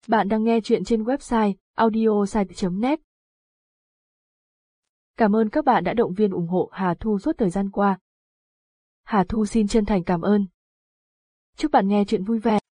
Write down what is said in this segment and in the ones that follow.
Bạn đang nghe chuyện trên website audiosite.net. Cảm ơn các bạn đã động viên ủng hộ Hà Thu suốt thời gian qua. Hà Thu xin chân thành cảm ơn. Chúc bạn nghe chuyện vui vẻ.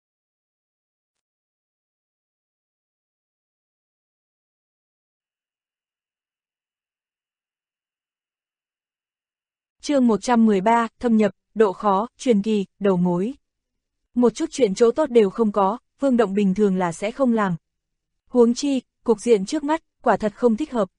Chương 113, thâm nhập, độ khó, truyền kỳ, đầu mối. Một chút chuyện chỗ tốt đều không có, Vương Động bình thường là sẽ không làm. Huống chi, cục diện trước mắt, quả thật không thích hợp.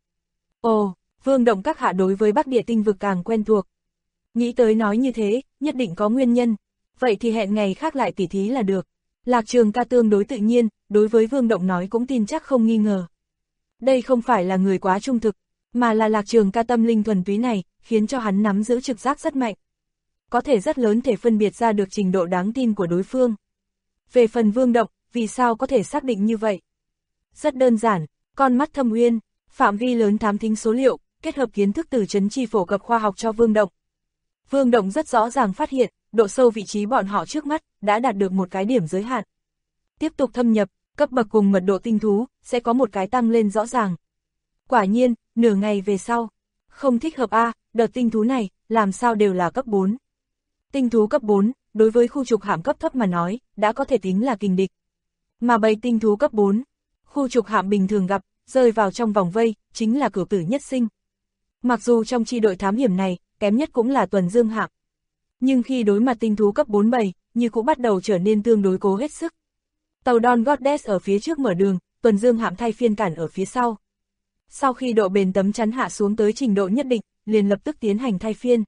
Ồ, Vương Động các hạ đối với Bắc Địa tinh vực càng quen thuộc. Nghĩ tới nói như thế, nhất định có nguyên nhân. Vậy thì hẹn ngày khác lại tỉ thí là được. Lạc Trường Ca tương đối tự nhiên, đối với Vương Động nói cũng tin chắc không nghi ngờ. Đây không phải là người quá trung thực, mà là Lạc Trường Ca tâm linh thuần túy này, khiến cho hắn nắm giữ trực giác rất mạnh. Có thể rất lớn thể phân biệt ra được trình độ đáng tin của đối phương. Về phần Vương Động, vì sao có thể xác định như vậy? Rất đơn giản, con mắt thâm uyên, phạm vi lớn thám thính số liệu, kết hợp kiến thức từ chấn chi phổ cập khoa học cho Vương Động. Vương Động rất rõ ràng phát hiện, độ sâu vị trí bọn họ trước mắt, đã đạt được một cái điểm giới hạn. Tiếp tục thâm nhập, cấp bậc cùng mật độ tinh thú, sẽ có một cái tăng lên rõ ràng. Quả nhiên, nửa ngày về sau, không thích hợp đợt tinh thú này, làm sao đều là cấp 4. Tinh thú cấp 4, đối với khu trục hạm cấp thấp mà nói, đã có thể tính là kình địch. Mà bầy tinh thú cấp 4, khu trục hạm bình thường gặp, rơi vào trong vòng vây, chính là cửu tử nhất sinh. Mặc dù trong chi đội thám hiểm này, kém nhất cũng là tuần dương hạm. Nhưng khi đối mặt tinh thú cấp 4 bầy, như cũng bắt đầu trở nên tương đối cố hết sức. Tàu Dawn Goddess ở phía trước mở đường, tuần dương hạm thay phiên cản ở phía sau. Sau khi độ bền tấm chắn hạ xuống tới trình độ nhất định, liền lập tức tiến hành thay phiên.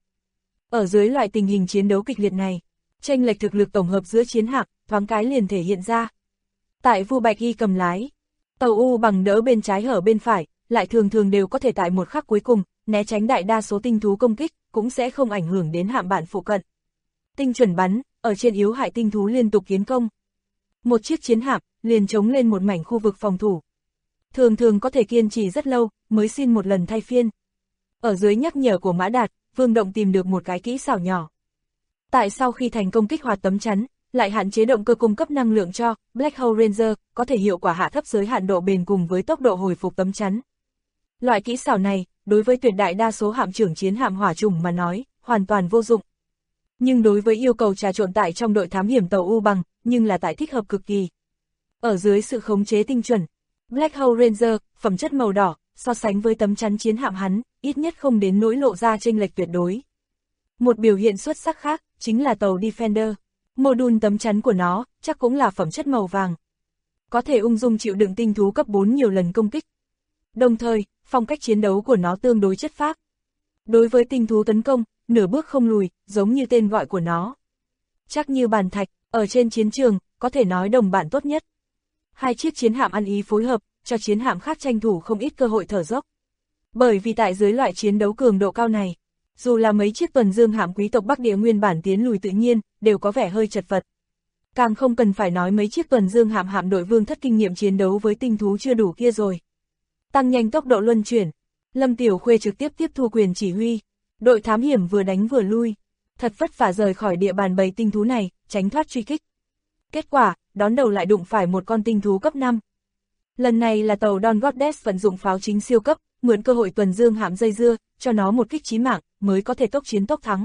Ở dưới loại tình hình chiến đấu kịch liệt này, chênh lệch thực lực tổng hợp giữa chiến hạm, thoáng cái liền thể hiện ra. Tại Vu Bạch Y cầm lái, tàu U bằng đỡ bên trái hở bên phải, lại thường thường đều có thể tại một khắc cuối cùng, né tránh đại đa số tinh thú công kích, cũng sẽ không ảnh hưởng đến hạm bạn phụ cận. Tinh chuẩn bắn, ở trên yếu hại tinh thú liên tục tiến công. Một chiếc chiến hạm, liền chống lên một mảnh khu vực phòng thủ. Thường thường có thể kiên trì rất lâu, mới xin một lần thay phiên. Ở dưới nhắc nhở của Mã Đạt, Vương Động tìm được một cái kỹ xảo nhỏ. Tại sau khi thành công kích hoạt tấm chắn, lại hạn chế động cơ cung cấp năng lượng cho Black Hole Ranger, có thể hiệu quả hạ thấp giới hạn độ bền cùng với tốc độ hồi phục tấm chắn. Loại kỹ xảo này, đối với tuyệt đại đa số hạm trưởng chiến hạm hỏa chủng mà nói, hoàn toàn vô dụng. Nhưng đối với yêu cầu trà trộn tại trong đội thám hiểm tàu U bằng, nhưng là tại thích hợp cực kỳ. Ở dưới sự khống chế tinh chuẩn, Black Hole Ranger, phẩm chất màu đỏ, so sánh với tấm chắn chiến hạm hắn, ít nhất không đến nỗi lộ ra chênh lệch tuyệt đối. Một biểu hiện xuất sắc khác, chính là tàu Defender. Mô-đun tấm chắn của nó, chắc cũng là phẩm chất màu vàng. Có thể ung dung chịu đựng tinh thú cấp 4 nhiều lần công kích. Đồng thời, phong cách chiến đấu của nó tương đối chất phác. Đối với tinh thú tấn công, nửa bước không lùi, giống như tên gọi của nó. Chắc như bàn thạch, ở trên chiến trường, có thể nói đồng bạn tốt nhất. Hai chiếc chiến hạm ăn ý phối hợp, cho chiến hạm khác tranh thủ không ít cơ hội thở dốc. Bởi vì tại dưới loại chiến đấu cường độ cao này, dù là mấy chiếc tuần dương hạm quý tộc Bắc Địa nguyên bản tiến lùi tự nhiên, đều có vẻ hơi chật vật. Càng không cần phải nói mấy chiếc tuần dương hạm hạm đội vương thất kinh nghiệm chiến đấu với tinh thú chưa đủ kia rồi. Tăng nhanh tốc độ luân chuyển, Lâm Tiểu Khuê trực tiếp tiếp thu quyền chỉ huy, đội thám hiểm vừa đánh vừa lui, thật vất vả rời khỏi địa bàn bầy tinh thú này, tránh thoát truy kích. Kết quả, đón đầu lại đụng phải một con tinh thú cấp 5. Lần này là tàu Dawn Goddess vận dụng pháo chính siêu cấp, mượn cơ hội tuần dương hạm dây dưa, cho nó một kích chí mạng, mới có thể tốc chiến tốc thắng.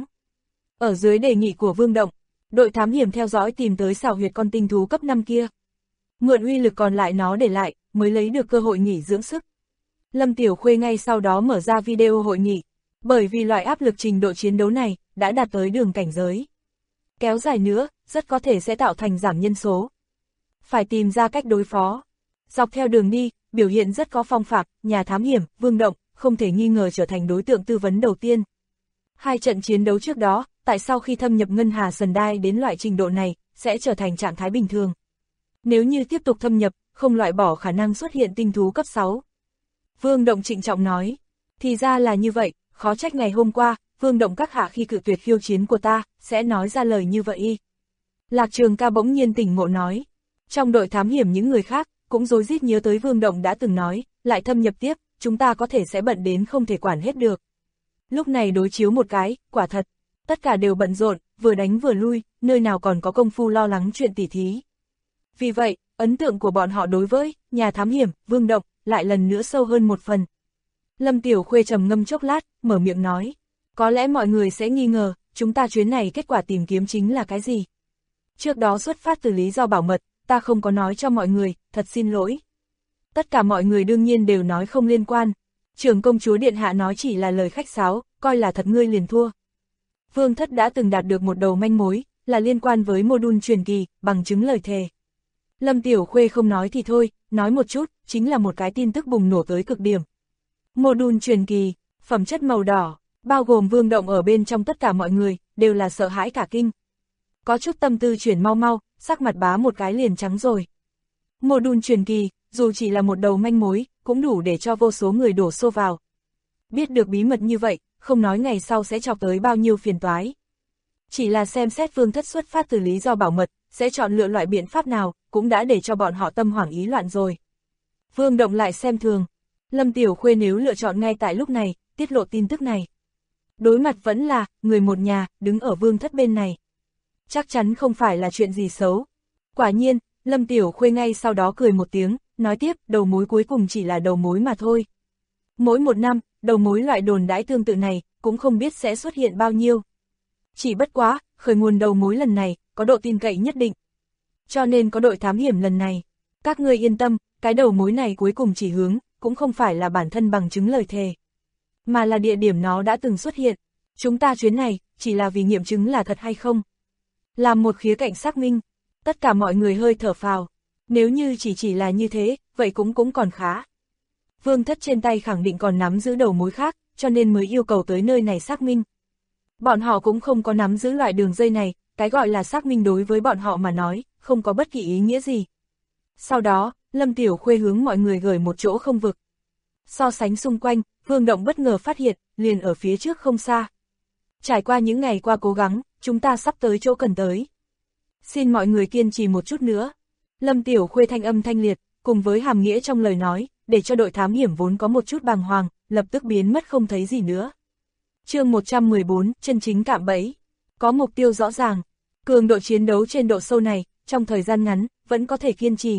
Ở dưới đề nghị của Vương Động, đội thám hiểm theo dõi tìm tới xào huyệt con tinh thú cấp 5 kia. Mượn uy lực còn lại nó để lại, mới lấy được cơ hội nghỉ dưỡng sức. Lâm Tiểu Khuê ngay sau đó mở ra video hội nghị, bởi vì loại áp lực trình độ chiến đấu này, đã đạt tới đường cảnh giới. Kéo dài nữa, rất có thể sẽ tạo thành giảm nhân số. Phải tìm ra cách đối phó. Dọc theo đường đi, biểu hiện rất có phong phạm, nhà thám hiểm, Vương Động, không thể nghi ngờ trở thành đối tượng tư vấn đầu tiên. Hai trận chiến đấu trước đó, tại sau khi thâm nhập Ngân Hà Sần Đai đến loại trình độ này, sẽ trở thành trạng thái bình thường. Nếu như tiếp tục thâm nhập, không loại bỏ khả năng xuất hiện tinh thú cấp 6. Vương Động trịnh trọng nói, thì ra là như vậy, khó trách ngày hôm qua, Vương Động các hạ khi cự tuyệt khiêu chiến của ta, sẽ nói ra lời như vậy. Lạc Trường Ca bỗng nhiên tỉnh ngộ nói, trong đội thám hiểm những người khác, cũng rối rít nhớ tới Vương Động đã từng nói, lại thâm nhập tiếp, chúng ta có thể sẽ bận đến không thể quản hết được. Lúc này đối chiếu một cái, quả thật, tất cả đều bận rộn, vừa đánh vừa lui, nơi nào còn có công phu lo lắng chuyện tỉ thí. Vì vậy, ấn tượng của bọn họ đối với nhà thám hiểm, Vương Động, lại lần nữa sâu hơn một phần. Lâm Tiểu Khuê trầm ngâm chốc lát, mở miệng nói, có lẽ mọi người sẽ nghi ngờ, chúng ta chuyến này kết quả tìm kiếm chính là cái gì? Trước đó xuất phát từ lý do bảo mật, ta không có nói cho mọi người, thật xin lỗi. Tất cả mọi người đương nhiên đều nói không liên quan. Trưởng công chúa Điện Hạ nói chỉ là lời khách sáo, coi là thật ngươi liền thua. Vương Thất đã từng đạt được một đầu manh mối, là liên quan với mô-đun truyền kỳ, bằng chứng lời thề. Lâm Tiểu Khuê không nói thì thôi, nói một chút, chính là một cái tin tức bùng nổ tới cực điểm. Mô-đun truyền kỳ, phẩm chất màu đỏ, bao gồm Vương Động ở bên trong tất cả mọi người, đều là sợ hãi cả kinh. Có chút tâm tư chuyển mau mau, sắc mặt bá một cái liền trắng rồi. Mô-đun truyền kỳ, dù chỉ là một đầu manh mối, cũng đủ để cho vô số người đổ xô vào. Biết được bí mật như vậy, không nói ngày sau sẽ chọc tới bao nhiêu phiền toái. Chỉ là xem xét Vương Thất xuất phát từ lý do bảo mật, sẽ chọn lựa loại biện pháp nào, cũng đã để cho bọn họ tâm hoảng ý loạn rồi. Vương Động lại xem thường. Lâm Tiểu Khuê nếu lựa chọn ngay tại lúc này, tiết lộ tin tức này. Đối mặt vẫn là, người một nhà, đứng ở Vương Thất bên này. Chắc chắn không phải là chuyện gì xấu. Quả nhiên, Lâm Tiểu Khuê ngay sau đó cười một tiếng, nói tiếp, đầu mối cuối cùng chỉ là đầu mối mà thôi. Mỗi một năm, đầu mối loại đồn đãi tương tự này, cũng không biết sẽ xuất hiện bao nhiêu. Chỉ bất quá, khởi nguồn đầu mối lần này, có độ tin cậy nhất định. Cho nên có đội thám hiểm lần này. Các ngươi yên tâm, cái đầu mối này cuối cùng chỉ hướng, cũng không phải là bản thân bằng chứng lời thề, mà là địa điểm nó đã từng xuất hiện. Chúng ta chuyến này, chỉ là vì nghiệm chứng là thật hay không. Làm một khía cạnh xác minh, tất cả mọi người hơi thở phào. Nếu như chỉ là như thế, vậy cũng còn khá. Vương Thất trên tay khẳng định còn nắm giữ đầu mối khác, cho nên mới yêu cầu tới nơi này xác minh. Bọn họ cũng không có nắm giữ loại đường dây này, cái gọi là xác minh đối với bọn họ mà nói, không có bất kỳ ý nghĩa gì. Sau đó, Lâm Tiểu Khuê hướng mọi người gửi một chỗ không vực. So sánh xung quanh, Vương Động bất ngờ phát hiện, liền ở phía trước không xa. Trải qua những ngày qua cố gắng, chúng ta sắp tới chỗ cần tới. Xin mọi người kiên trì một chút nữa. Lâm Tiểu Khuê thanh âm thanh liệt, cùng với hàm nghĩa trong lời nói, để cho đội thám hiểm vốn có một chút bàng hoàng, lập tức biến mất không thấy gì nữa. Chương 114, chân chính cạm bẫy. Có mục tiêu rõ ràng, cường độ chiến đấu trên độ sâu này, trong thời gian ngắn, vẫn có thể kiên trì.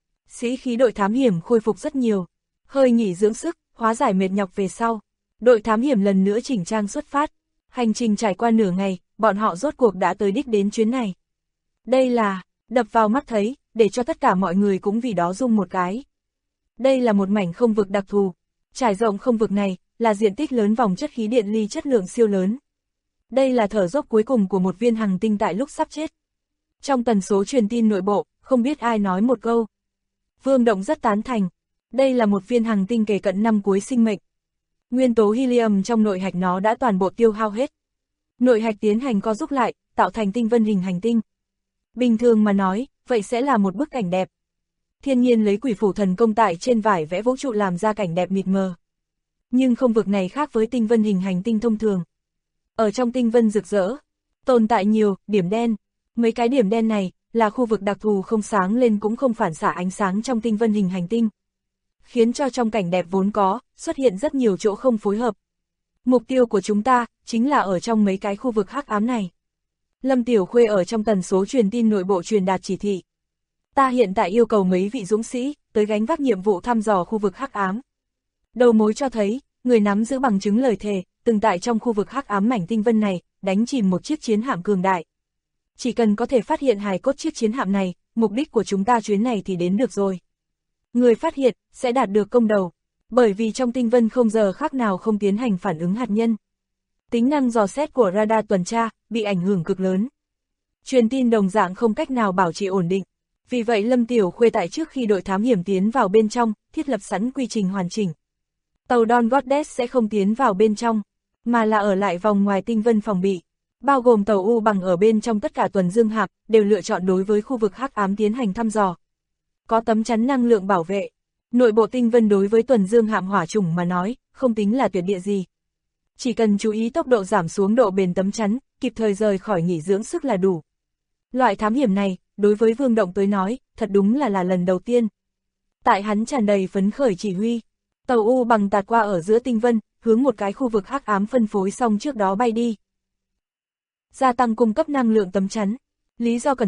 Sĩ khí đội thám hiểm khôi phục rất nhiều, hơi nghỉ dưỡng sức, hóa giải mệt nhọc về sau. Đội thám hiểm lần nữa chỉnh trang xuất phát, hành trình trải qua nửa ngày, bọn họ rốt cuộc đã tới đích đến chuyến này. Đây là, đập vào mắt thấy, để cho tất cả mọi người cũng vì đó rung một cái. Đây là một mảnh không vực đặc thù, trải rộng không vực này, là diện tích lớn vòng chất khí điện ly chất lượng siêu lớn. Đây là thở dốc cuối cùng của một viên hành tinh tại lúc sắp chết. Trong tần số truyền tin nội bộ, không biết ai nói một câu. Vương Động rất tán thành. Đây là một viên hành tinh kề cận năm cuối sinh mệnh. Nguyên tố helium trong nội hạch nó đã toàn bộ tiêu hao hết. Nội hạch tiến hành co rút lại, tạo thành tinh vân hình hành tinh. Bình thường mà nói, vậy sẽ là một bức cảnh đẹp. Thiên nhiên lấy quỷ phủ thần công tại trên vải vẽ vũ trụ làm ra cảnh đẹp mịt mờ. Nhưng không vực này khác với tinh vân hình hành tinh thông thường. Ở trong tinh vân rực rỡ, tồn tại nhiều điểm đen. Mấy cái điểm đen này là khu vực đặc thù không sáng lên cũng không phản xạ ánh sáng trong tinh vân hình hành tinh. Khiến cho trong cảnh đẹp vốn có, xuất hiện rất nhiều chỗ không phối hợp. Mục tiêu của chúng ta, chính là ở trong mấy cái khu vực hắc ám này. Lâm Tiểu Khuê ở trong tần số truyền tin nội bộ truyền đạt chỉ thị. Ta hiện tại yêu cầu mấy vị dũng sĩ, tới gánh vác nhiệm vụ thăm dò khu vực hắc ám. Đầu mối cho thấy, người nắm giữ bằng chứng lời thề, từng tại trong khu vực hắc ám mảnh tinh vân này, đánh chìm một chiếc chiến hạm cường đại. Chỉ cần có thể phát hiện hài cốt chiếc chiến hạm này, mục đích của chúng ta chuyến này thì đến được rồi. Người phát hiện, sẽ đạt được công đầu, bởi vì trong tinh vân không giờ khác nào không tiến hành phản ứng hạt nhân. Tính năng dò xét của radar tuần tra, bị ảnh hưởng cực lớn. Truyền tin đồng dạng không cách nào bảo trì ổn định. Vì vậy Lâm Tiểu Khuê tại trước khi đội thám hiểm tiến vào bên trong, thiết lập sẵn quy trình hoàn chỉnh. Tàu Dawn Goddess sẽ không tiến vào bên trong, mà là ở lại vòng ngoài tinh vân phòng bị. Bao gồm tàu U bằng ở bên trong tất cả tuần dương hạm, đều lựa chọn đối với khu vực hắc ám tiến hành thăm dò. Có tấm chắn năng lượng bảo vệ. Nội bộ tinh vân đối với tuần dương hạm hỏa chủng mà nói, không tính là tuyệt địa gì. Chỉ cần chú ý tốc độ giảm xuống độ bền tấm chắn, kịp thời rời khỏi nghỉ dưỡng sức là đủ. Loại thám hiểm này, đối với Vương Động tới nói, thật đúng là lần đầu tiên. Tại hắn tràn đầy phấn khởi chỉ huy, tàu U bằng tạt qua ở giữa tinh vân, hướng một cái khu vực hắc ám phân phối xong trước đó bay đi. Gia tăng cung cấp năng lượng tấm chắn. Lý do cẩn thận,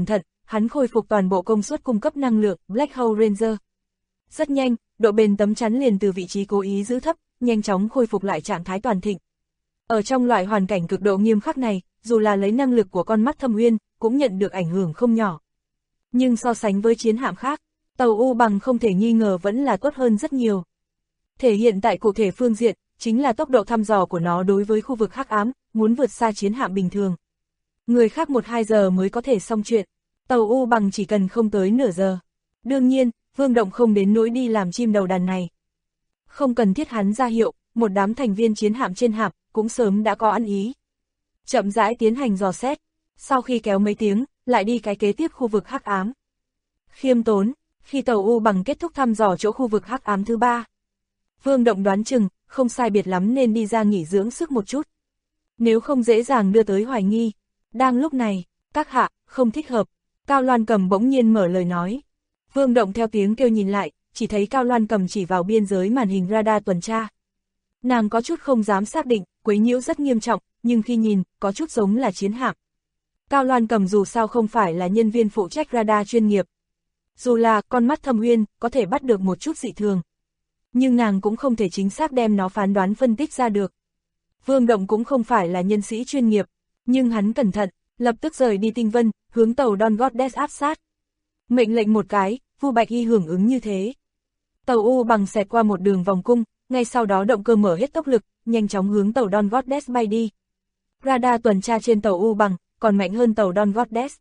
hắn khôi phục toàn bộ công suất cung cấp năng lượng Black Hole Ranger. Rất nhanh, độ bền tấm chắn liền từ vị trí cố ý giữ thấp, nhanh chóng khôi phục lại trạng thái toàn thịnh. Ở trong loại hoàn cảnh cực độ nghiêm khắc này, dù là lấy năng lực của con mắt Thâm Uyên, cũng nhận được ảnh hưởng không nhỏ. Nhưng so sánh với chiến hạm khác, tàu U Bằng không thể nghi ngờ vẫn là tốt hơn rất nhiều. Thể hiện tại cụ thể phương diện, chính là tốc độ thăm dò của nó đối với khu vực hắc ám, muốn vượt xa chiến hạm bình thường. Người khác 1-2 giờ mới có thể xong chuyện, tàu U Bằng chỉ cần không tới nửa giờ. Đương nhiên, Vương Động không đến nỗi đi làm chim đầu đàn này. Không cần thiết hắn ra hiệu, một đám thành viên chiến hạm trên hạm cũng sớm đã có ăn ý. Chậm rãi tiến hành dò xét, sau khi kéo mấy tiếng, lại đi cái kế tiếp khu vực hắc ám. Khiêm tốn, khi tàu U Bằng kết thúc thăm dò chỗ khu vực hắc ám thứ 3. Vương Động đoán chừng, không sai biệt lắm nên đi ra nghỉ dưỡng sức một chút. Nếu không dễ dàng đưa tới hoài nghi. Đang lúc này, các hạ, không thích hợp. Cao Loan Cầm bỗng nhiên mở lời nói. Vương Động theo tiếng kêu nhìn lại, chỉ thấy Cao Loan Cầm chỉ vào biên giới màn hình radar tuần tra. Nàng có chút không dám xác định, quấy nhiễu rất nghiêm trọng, nhưng khi nhìn, có chút giống là chiến hạm. Cao Loan Cầm dù sao không phải là nhân viên phụ trách radar chuyên nghiệp. Dù là con mắt Thâm Uyên có thể bắt được một chút dị thường, nhưng nàng cũng không thể chính xác đem nó phán đoán phân tích ra được. Vương Động cũng không phải là nhân sĩ chuyên nghiệp, nhưng hắn cẩn thận, lập tức rời đi tinh vân, hướng tàu Dawn Goddess áp sát. Mệnh lệnh một cái, Vu Bạch Y hưởng ứng như thế. Tàu U Bằng xẹt qua một đường vòng cung, ngay sau đó động cơ mở hết tốc lực, nhanh chóng hướng tàu Dawn Goddess bay đi. Radar tuần tra trên tàu U Bằng còn mạnh hơn tàu Dawn Goddess.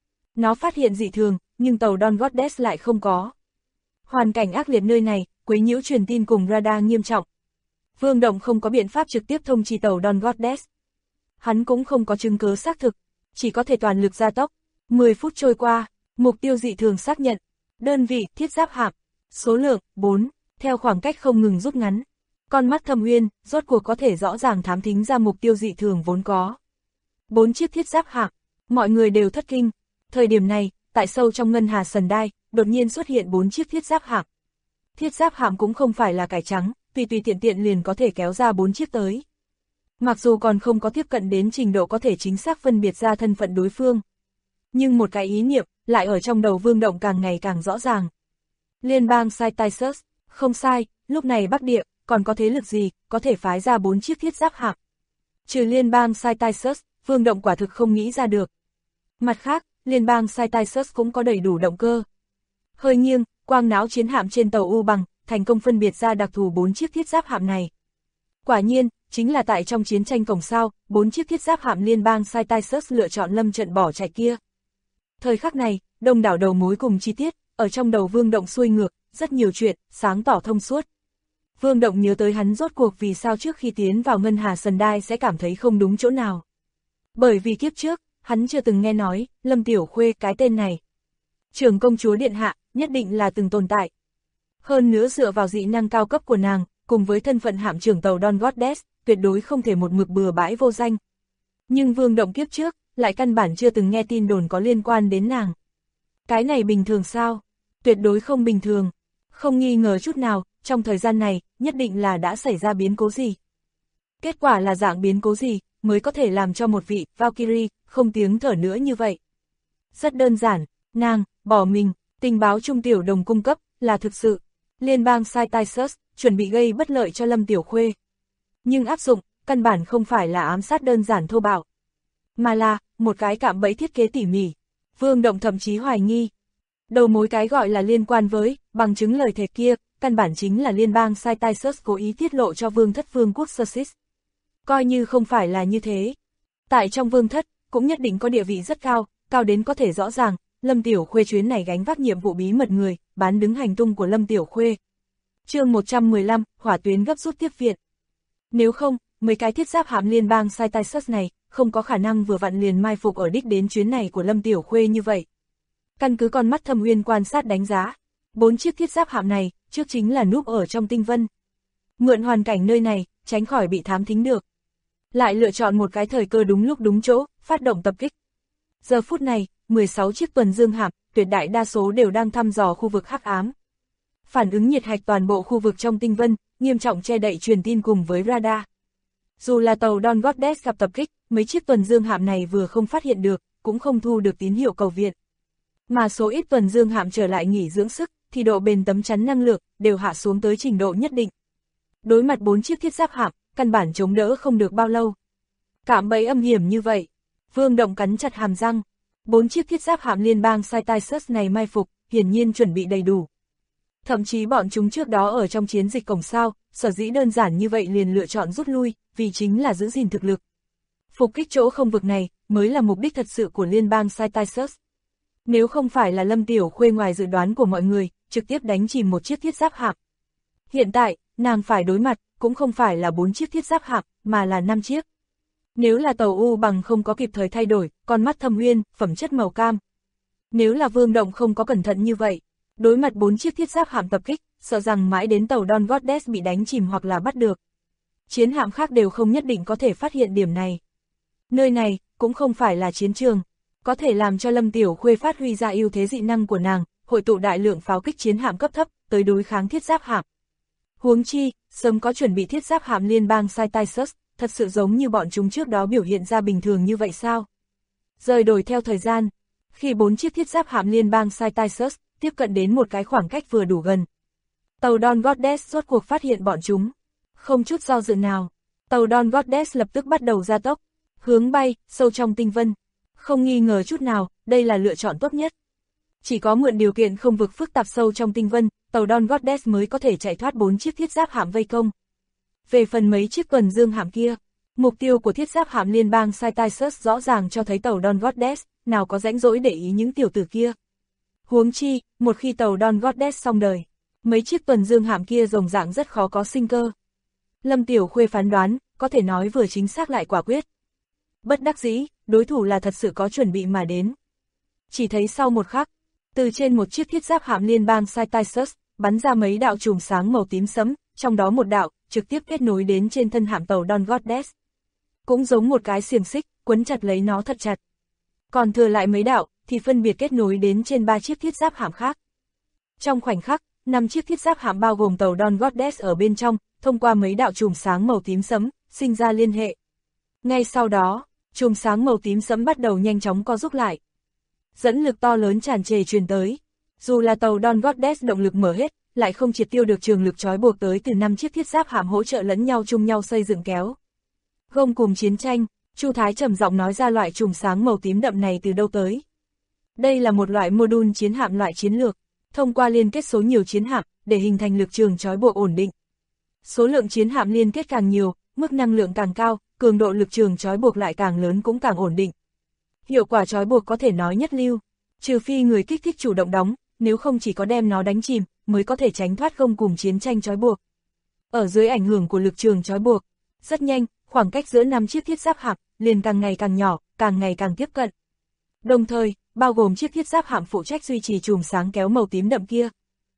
Nó phát hiện dị thường, nhưng tàu Dawn Goddess lại không có. Hoàn cảnh ác liệt nơi này, quấy nhiễu truyền tin cùng radar nghiêm trọng. Vương Động không có biện pháp trực tiếp thông chi tàu Dawn Goddess. Hắn cũng không có chứng cứ xác thực, chỉ có thể toàn lực gia tốc. 10 phút trôi qua, mục tiêu dị thường xác nhận. Đơn vị, thiết giáp hạm. Số lượng, 4, theo khoảng cách không ngừng rút ngắn. Con mắt Thâm Uyên, rốt cuộc có thể rõ ràng thám thính ra mục tiêu dị thường vốn có. 4 chiếc thiết giáp hạm, mọi người đều thất kinh. Thời điểm này, tại sâu trong ngân hà Sần Đai, đột nhiên xuất hiện 4 chiếc thiết giáp hạm. Thiết giáp hạm cũng không phải là cải trắng, tùy tiện tiện liền có thể kéo ra 4 chiếc tới. Mặc dù còn không có tiếp cận đến trình độ có thể chính xác phân biệt ra thân phận đối phương, nhưng một cái ý niệm lại ở trong đầu Vương Động càng ngày càng rõ ràng. Liên bang Cytisus, không sai, lúc này Bắc Địa còn có thế lực gì có thể phái ra 4 chiếc thiết giáp hạm. Trừ liên bang Cytisus, Vương Động quả thực không nghĩ ra được. Mặt khác, liên bang Cytisus cũng có đầy đủ động cơ. Hơi nghiêng, quang não chiến hạm trên tàu U Bằng thành công phân biệt ra đặc thù 4 chiếc thiết giáp hạm này. Quả nhiên, chính là tại trong chiến tranh cổng sao, 4 chiếc thiết giáp hạm liên bang Cytisus lựa chọn lâm trận bỏ chạy kia. Thời khắc này, đông đảo đầu mối cùng chi tiết, ở trong đầu Vương Động xuôi ngược, rất nhiều chuyện, sáng tỏ thông suốt. Vương Động nhớ tới hắn rốt cuộc vì sao trước khi tiến vào ngân hà Sần Đai sẽ cảm thấy không đúng chỗ nào. Bởi vì kiếp trước, hắn chưa từng nghe nói, Lâm Tiểu Khuê cái tên này. Trưởng công chúa Điện Hạ, nhất định là từng tồn tại. Hơn nữa dựa vào dị năng cao cấp của nàng, cùng với thân phận hạm trưởng tàu Dawn Goddess, tuyệt đối không thể một mực bừa bãi vô danh. Nhưng Vương Động kiếp trước, lại căn bản chưa từng nghe tin đồn có liên quan đến nàng. Cái này bình thường sao? Tuyệt đối không bình thường. Không nghi ngờ chút nào, trong thời gian này, nhất định là đã xảy ra biến cố gì. Kết quả là dạng biến cố gì, mới có thể làm cho một vị Valkyrie không tiếng thở nữa như vậy. Rất đơn giản, nàng, bỏ mình, tình báo trung tiểu đồng cung cấp, là thực sự. Liên bang Cytisus, chuẩn bị gây bất lợi cho Lâm Tiểu Khuê. Nhưng áp dụng, căn bản không phải là ám sát đơn giản thô bạo, mà là một cái cạm bẫy thiết kế tỉ mỉ. Vương Động thậm chí hoài nghi. Đầu mối cái gọi là liên quan với, bằng chứng lời thề kia, căn bản chính là liên bang Cytisus cố ý tiết lộ cho Vương thất Vương quốc Sussex. Coi như không phải là như thế. Tại trong Vương thất, cũng nhất định có địa vị rất cao, cao đến có thể rõ ràng, Lâm Tiểu Khuê chuyến này gánh vác nhiệm vụ bí mật người, bán đứng hành tung của Lâm Tiểu Khuê. Chương 115, hỏa tuyến gấp rút tiếp viện. Nếu không, mấy cái thiết giáp hạm liên bang Cytisus này, không có khả năng vừa vặn liền mai phục ở đích đến chuyến này của Lâm Tiểu Khuê như vậy. Căn cứ con mắt Thâm Uyên quan sát đánh giá, 4 chiếc thiết giáp hạm này, trước chính là núp ở trong tinh vân. Mượn hoàn cảnh nơi này, tránh khỏi bị thám thính được. Lại lựa chọn một cái thời cơ đúng lúc đúng chỗ, phát động tập kích. Giờ phút này, 16 chiếc tuần dương hạm, tuyệt đại đa số đều đang thăm dò khu vực hắc ám. Phản ứng nhiệt hạch toàn bộ khu vực trong tinh vân, nghiêm trọng che đậy truyền tin cùng với radar. Dù là tàu Dawn Goddess gặp tập kích, mấy chiếc tuần dương hạm này vừa không phát hiện được, cũng không thu được tín hiệu cầu viện. Mà số ít tuần dương hạm trở lại nghỉ dưỡng sức, thì độ bền tấm chắn năng lượng đều hạ xuống tới trình độ nhất định. Đối mặt 4 chiếc thiết giáp hạm, căn bản chống đỡ không được bao lâu. Cạm bẫy âm hiểm như vậy, Vương Động cắn chặt hàm răng. 4 chiếc thiết giáp hạm liên bang Cyrus này mai phục, hiển nhiên chuẩn bị đầy đủ. Thậm chí bọn chúng trước đó ở trong chiến dịch cổng sao, sở dĩ đơn giản như vậy liền lựa chọn rút lui, vì chính là giữ gìn thực lực. Phục kích chỗ không vực này, mới là mục đích thật sự của liên bang Cyrus. Nếu không phải là Lâm Tiểu Khuê ngoài dự đoán của mọi người, trực tiếp đánh chìm một chiếc thiết giáp hạm. Hiện tại, nàng phải đối mặt, cũng không phải là 4 chiếc thiết giáp hạm, mà là 5 chiếc. Nếu là tàu U bằng không có kịp thời thay đổi, con mắt thâm uyên, phẩm chất màu cam. Nếu là Vương Động không có cẩn thận như vậy, đối mặt 4 chiếc thiết giáp hạm tập kích, sợ rằng mãi đến tàu Don Goddess bị đánh chìm hoặc là bắt được. Chiến hạm khác đều không nhất định có thể phát hiện điểm này. Nơi này, cũng không phải là chiến trường, có thể làm cho Lâm Tiểu Khuê phát huy ra ưu thế dị năng của nàng, hội tụ đại lượng pháo kích chiến hạm cấp thấp, tới đối kháng thiết giáp hạm. Huống chi, sớm có chuẩn bị thiết giáp hạm liên bang Cyrus, thật sự giống như bọn chúng trước đó biểu hiện ra bình thường như vậy sao? Rời đổi theo thời gian, khi 4 chiếc thiết giáp hạm liên bang Cyrus tiếp cận đến một cái khoảng cách vừa đủ gần. Tàu Don Goddess rốt cuộc phát hiện bọn chúng. Không chút do dự nào, tàu Don Goddess lập tức bắt đầu gia tốc, hướng bay, sâu trong tinh vân. Không nghi ngờ chút nào, đây là lựa chọn tốt nhất. Chỉ có mượn điều kiện không vực phức tạp sâu trong tinh vân, tàu Don Goddess mới có thể chạy thoát 4 chiếc thiết giáp hạm vây công. Về phần mấy chiếc tuần dương hạm kia, mục tiêu của thiết giáp hạm liên bang Cyrus rõ ràng cho thấy tàu Don Goddess, nào có rãnh rỗi để ý những tiểu tử kia. Huống chi, một khi tàu Don Goddess xong đời, mấy chiếc tuần dương hạm kia rồng rạng rất khó có sinh cơ. Lâm Tiểu Khuê phán đoán, có thể nói vừa chính xác lại quả quyết. Bất đắc dĩ, đối thủ là thật sự có chuẩn bị mà đến. Chỉ thấy sau một khắc, từ trên một chiếc thiết giáp hạm liên bang Cyrus, bắn ra mấy đạo chùm sáng màu tím sẫm, trong đó một đạo, trực tiếp kết nối đến trên thân hạm tàu Don Goddess. Cũng giống một cái xiềng xích, quấn chặt lấy nó thật chặt. Còn thừa lại mấy đạo, thì phân biệt kết nối đến trên 3 chiếc thiết giáp hạm khác. Trong khoảnh khắc, 5 chiếc thiết giáp hạm bao gồm tàu Don Goddess ở bên trong, thông qua mấy đạo chùm sáng màu tím sẫm, sinh ra liên hệ. Ngay sau đó, chùm sáng màu tím sẫm bắt đầu nhanh chóng co rút lại. Dẫn lực to lớn tràn trề truyền tới. Dù là tàu Don Goddess động lực mở hết, lại không triệt tiêu được trường lực trói buộc tới từ 5 chiếc thiết giáp hạm hỗ trợ lẫn nhau chung nhau xây dựng kéo. Gông cùng chiến tranh, Chu Thái trầm giọng nói ra loại chùm sáng màu tím đậm này từ đâu tới. Đây là một loại mô-đun chiến hạm loại chiến lược, thông qua liên kết số nhiều chiến hạm, để hình thành lực trường trói buộc ổn định. Số lượng chiến hạm liên kết càng nhiều, mức năng lượng càng cao, cường độ lực trường trói buộc lại càng lớn cũng càng ổn định. Hiệu quả trói buộc có thể nói nhất lưu, trừ phi người kích thích chủ động đóng, nếu không chỉ có đem nó đánh chìm, mới có thể tránh thoát gông cùng chiến tranh trói buộc. Ở dưới ảnh hưởng của lực trường trói buộc, rất nhanh, khoảng cách giữa 5 chiếc thiết giáp hạm liền càng ngày càng nhỏ, càng ngày càng tiếp cận. Đồng thời, bao gồm chiếc thiết giáp hạm phụ trách duy trì chùm sáng kéo màu tím đậm kia.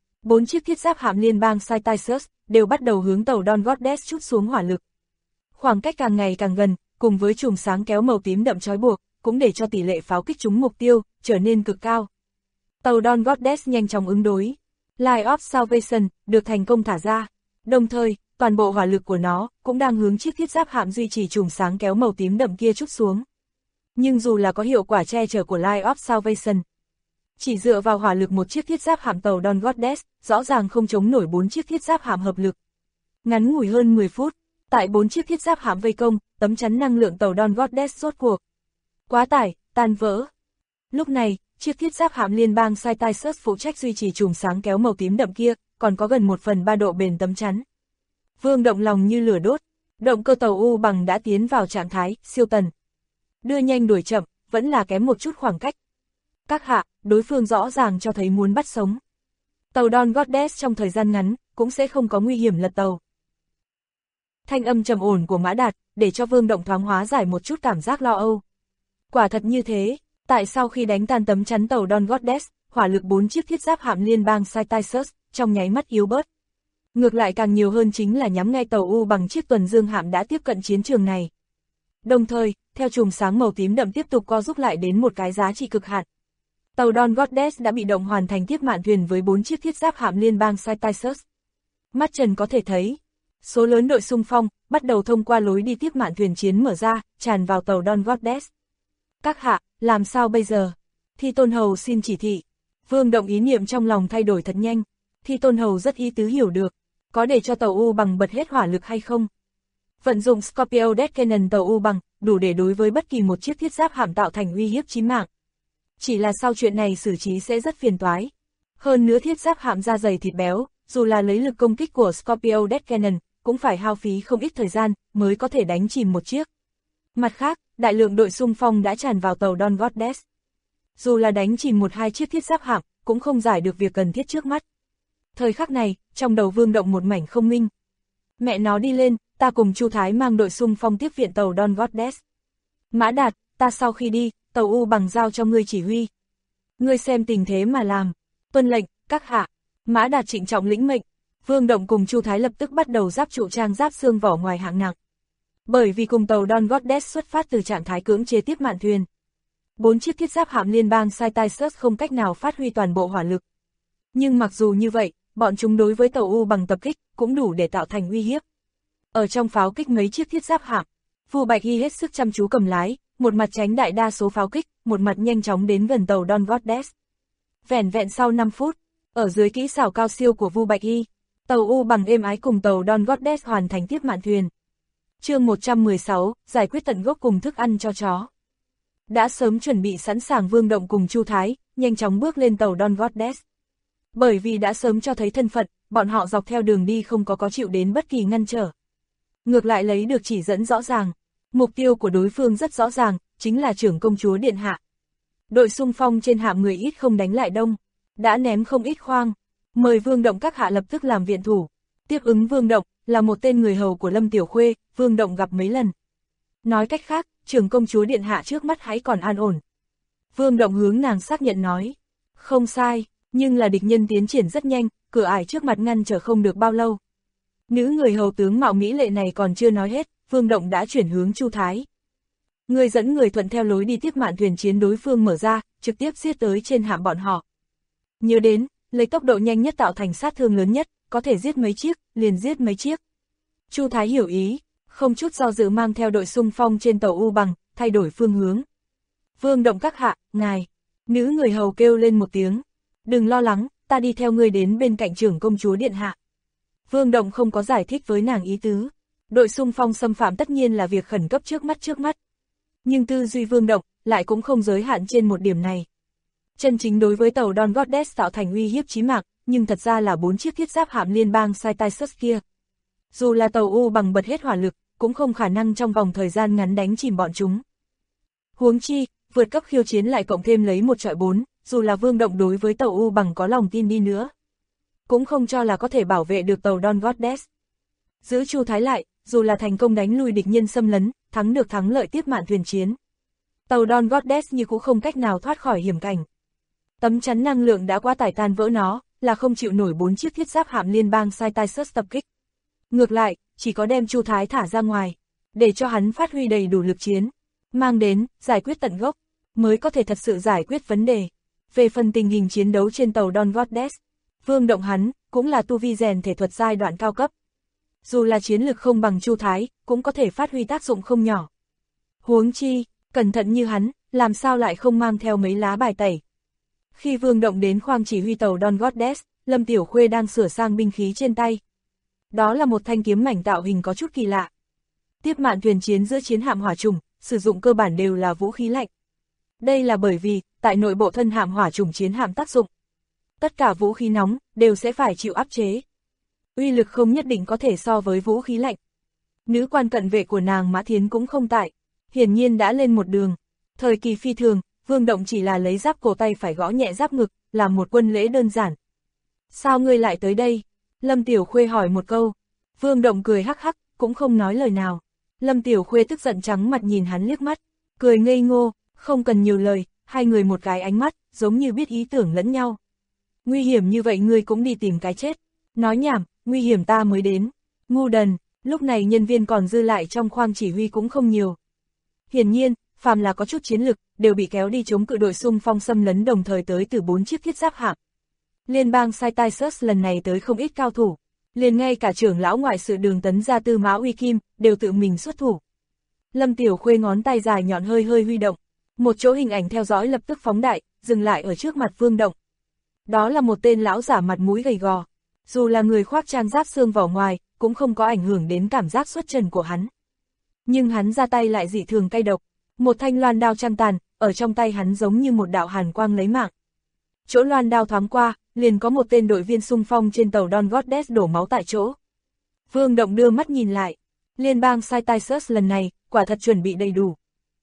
4 chiếc thiết giáp hạm liên bang Cyrus đều bắt đầu hướng tàu Don Goddess trút xuống hỏa lực. Khoảng cách càng ngày càng gần, cùng với chùm sáng kéo màu tím đậm trói buộc, cũng để cho tỷ lệ pháo kích trúng mục tiêu trở nên cực cao. Tàu Don Goddess nhanh chóng ứng đối. Line of Salvation được thành công thả ra. Đồng thời, toàn bộ hỏa lực của nó cũng đang hướng chiếc thiết giáp hạm duy trì chùm sáng kéo màu tím đậm kia trút xuống. Nhưng dù là có hiệu quả che chở của Line of Salvation, chỉ dựa vào hỏa lực một chiếc thiết giáp hạm tàu Don Goddess, rõ ràng không chống nổi 4 chiếc thiết giáp hạm hợp lực. Ngắn ngủi hơn 10 phút, tại 4 chiếc thiết giáp hạm vây công, tấm chắn năng lượng tàu Don Goddess rốt cuộc quá tải, tan vỡ. Lúc này, chiếc thiết giáp hạm liên bang Cyrus phụ trách duy trì chùm sáng kéo màu tím đậm kia, còn có gần 1/3 độ bền tấm chắn. Vương Động lòng như lửa đốt, động cơ tàu U bằng đã tiến vào trạng thái siêu tần. Đưa nhanh đuổi chậm, vẫn là kém một chút khoảng cách. Các hạ, đối phương rõ ràng cho thấy muốn bắt sống. Tàu Don Goddess trong thời gian ngắn, cũng sẽ không có nguy hiểm lật tàu. Thanh âm trầm ổn của Mã Đạt, để cho Vương Động thoáng hóa giải một chút cảm giác lo âu. Quả thật như thế, tại sau khi đánh tan tấm chắn tàu Don Goddess, hỏa lực 4 chiếc thiết giáp hạm liên bang Cyrus, trong nháy mắt yếu bớt. Ngược lại càng nhiều hơn chính là nhắm ngay tàu U bằng chiếc tuần dương hạm đã tiếp cận chiến trường này. Đồng thời, theo chùm sáng màu tím đậm tiếp tục co rút lại đến một cái giá trị cực hạn. Tàu Don Goddess đã bị động hoàn thành tiếp mạn thuyền với 4 chiếc thiết giáp hạm liên bang Cyrus. Mắt trần có thể thấy, số lớn đội xung phong bắt đầu thông qua lối đi tiếp mạn thuyền chiến mở ra, tràn vào tàu Don Goddess. Các hạ, làm sao bây giờ? Thi Tôn Hầu xin chỉ thị. Vương Động ý niệm trong lòng thay đổi thật nhanh. Thi Tôn Hầu rất ý tứ hiểu được. Có để cho tàu U Bằng bật hết hỏa lực hay không? Vận dụng Scorpio Death Cannon tàu U Bằng, đủ để đối với bất kỳ một chiếc thiết giáp hạm tạo thành uy hiếp chí mạng. Chỉ là sau chuyện này xử trí sẽ rất phiền toái. Hơn nữa thiết giáp hạm da dày thịt béo, dù là lấy lực công kích của Scorpio Death Cannon, cũng phải hao phí không ít thời gian, mới có thể đánh chìm một chiếc. Mặt khác, đại lượng đội xung phong đã tràn vào tàu Dawn Goddess. Dù là đánh chìm một hai chiếc thiết giáp hạm, cũng không giải được việc cần thiết trước mắt. Thời khắc này, trong đầu Vương Động một mảnh không minh. Mẹ nó đi lên, ta cùng Chu Thái mang đội xung phong tiếp viện tàu Dawn Goddess. Mã Đạt, ta sau khi đi, tàu U Bằng giao cho ngươi chỉ huy. Ngươi xem tình thế mà làm. Tuân lệnh, các hạ. Mã Đạt trịnh trọng lĩnh mệnh. Vương Động cùng Chu Thái lập tức bắt đầu giáp trụ trang giáp xương vỏ ngoài hạng nặng. Bởi vì cùng tàu Dawn Goddess xuất phát từ trạng thái cưỡng chế tiếp mạn thuyền. 4 chiếc thiết giáp hạm liên bang Cytisus không cách nào phát huy toàn bộ hỏa lực. Nhưng mặc dù như vậy, bọn chúng đối với tàu U Bằng tập kích cũng đủ để tạo thành uy hiếp. Ở trong pháo kích mấy chiếc thiết giáp hạm, Vu Bạch Hy hết sức chăm chú cầm lái, một mặt tránh đại đa số pháo kích, một mặt nhanh chóng đến gần tàu Dawn Goddess. Vẻn vẹn sau 5 phút, ở dưới kỹ xảo cao siêu của Vu Bạch Hy, tàu U Bằng êm ái cùng tàu Dawn Goddess hoàn thành tiếp mạn thuyền. Chương 116, giải quyết tận gốc cùng thức ăn cho chó. Đã sớm chuẩn bị sẵn sàng Vương Động cùng Chu Thái, nhanh chóng bước lên tàu Dawn Goddess. Bởi vì đã sớm cho thấy thân phận, bọn họ dọc theo đường đi không có chịu đến bất kỳ ngăn trở. Ngược lại lấy được chỉ dẫn rõ ràng, mục tiêu của đối phương rất rõ ràng, chính là trưởng công chúa Điện Hạ. Đội xung phong trên hạm người ít không đánh lại đông, đã ném không ít khoang, mời Vương Động các hạ lập tức làm viện thủ. Tiếp ứng Vương Động, là một tên người hầu của Lâm Tiểu Khuê, Vương Động gặp mấy lần. Nói cách khác, trưởng công chúa Điện Hạ trước mắt hãy còn an ổn. Vương Động hướng nàng xác nhận nói, không sai, nhưng là địch nhân tiến triển rất nhanh, cửa ải trước mặt ngăn trở không được bao lâu. Nữ người hầu tướng mạo mỹ lệ này còn chưa nói hết, Vương Động đã chuyển hướng Chu Thái. Người dẫn người thuận theo lối đi tiếp mạn thuyền chiến đối phương mở ra, trực tiếp giết tới trên hạm bọn họ. Nhớ đến, lấy tốc độ nhanh nhất tạo thành sát thương lớn nhất, có thể giết mấy chiếc, liền giết mấy chiếc. Chu Thái hiểu ý, không chút do dự mang theo đội xung phong trên tàu U Bằng, thay đổi phương hướng. Vương Động các hạ, ngài. Nữ người hầu kêu lên một tiếng. Đừng lo lắng, ta đi theo ngươi đến bên cạnh trưởng công chúa Điện Hạ. Vương Động không có giải thích với nàng ý tứ. Đội xung phong xâm phạm tất nhiên là việc khẩn cấp trước mắt. Nhưng tư duy Vương Động lại cũng không giới hạn trên một điểm này. Chân chính đối với tàu Dawn Goddess tạo thành uy hiếp chí mạng, nhưng thật ra là 4 chiếc thiết giáp hạm liên bang Cytisus kia. Dù là tàu U Bằng bật hết hỏa lực, cũng không khả năng trong vòng thời gian ngắn đánh chìm bọn chúng. Huống chi, vượt cấp khiêu chiến lại cộng thêm lấy 1 chọi 4, dù là Vương Động đối với tàu U Bằng có lòng tin đi nữa, cũng không cho là có thể bảo vệ được tàu Dawn Goddess. Giữ Chu Thái lại, dù là thành công đánh lui địch nhân xâm lấn, thắng được thắng lợi tiếp mạn thuyền chiến. Tàu Dawn Goddess như cũng không cách nào thoát khỏi hiểm cảnh. Tấm chắn năng lượng đã quá tải tan vỡ nó, là không chịu nổi 4 chiếc thiết giáp hạm liên bang Cytisus tập kích. Ngược lại, chỉ có đem Chu Thái thả ra ngoài, để cho hắn phát huy đầy đủ lực chiến, mang đến, giải quyết tận gốc, mới có thể thật sự giải quyết vấn đề. Về phần tình hình chiến đấu trên tàu Dawn Goddess, Vương Động hắn, cũng là tu vi rèn thể thuật giai đoạn cao cấp. Dù là chiến lực không bằng Chu Thái, cũng có thể phát huy tác dụng không nhỏ. Huống chi, cẩn thận như hắn, làm sao lại không mang theo mấy lá bài tẩy. Khi Vương Động đến khoang chỉ huy tàu Dawn Goddess, Lâm Tiểu Khuê đang sửa sang binh khí trên tay. Đó là một thanh kiếm mảnh tạo hình có chút kỳ lạ. Tiếp mạn thuyền chiến giữa chiến hạm hỏa trùng, sử dụng cơ bản đều là vũ khí lạnh. Đây là bởi vì, tại nội bộ thân hạm hỏa trùng chiến hạm tác dụng, tất cả vũ khí nóng đều sẽ phải chịu áp chế. Uy lực không nhất định có thể so với vũ khí lạnh. Nữ quan cận vệ của nàng Mã Thiến cũng không tại, hiển nhiên đã lên một đường. Thời kỳ phi thường, Vương Động chỉ là lấy giáp cổ tay phải gõ nhẹ giáp ngực, làm một quân lễ đơn giản. Sao ngươi lại tới đây? Lâm Tiểu Khuê hỏi một câu. Vương Động cười hắc hắc, cũng không nói lời nào. Lâm Tiểu Khuê tức giận trắng mặt nhìn hắn liếc mắt, cười ngây ngô, không cần nhiều lời, hai người một cái ánh mắt, giống như biết ý tưởng lẫn nhau. Nguy hiểm như vậy ngươi cũng đi tìm cái chết. Nói nhảm, nguy hiểm ta mới đến. Ngu đần, lúc này nhân viên còn dư lại trong khoang chỉ huy cũng không nhiều. Hiển nhiên, phàm là có chút chiến lực, đều bị kéo đi chống cự đội xung phong xâm lấn đồng thời tới từ 4 chiếc thiết giáp hạm. Liên bang Cytisus lần này tới không ít cao thủ, liền ngay cả trưởng lão ngoại sự Đường Tấn gia Tư Mã Uy Kim, đều tự mình xuất thủ. Lâm Tiểu Khuê ngón tay dài nhọn hơi huy động, một chỗ hình ảnh theo dõi lập tức phóng đại, dừng lại ở trước mặt Vương Động. Đó là một tên lão giả mặt mũi gầy gò. Dù là người khoác trang giáp xương vỏ ngoài, cũng không có ảnh hưởng đến cảm giác xuất trần của hắn. Nhưng hắn ra tay lại dị thường cay độc. Một thanh loan đao trăng tàn, ở trong tay hắn giống như một đạo hàn quang lấy mạng. Chỗ loan đao thoáng qua, liền có một tên đội viên xung phong trên tàu Don Goddess đổ máu tại chỗ. Vương Động đưa mắt nhìn lại. Liên bang Cyrus lần này, quả thật chuẩn bị đầy đủ.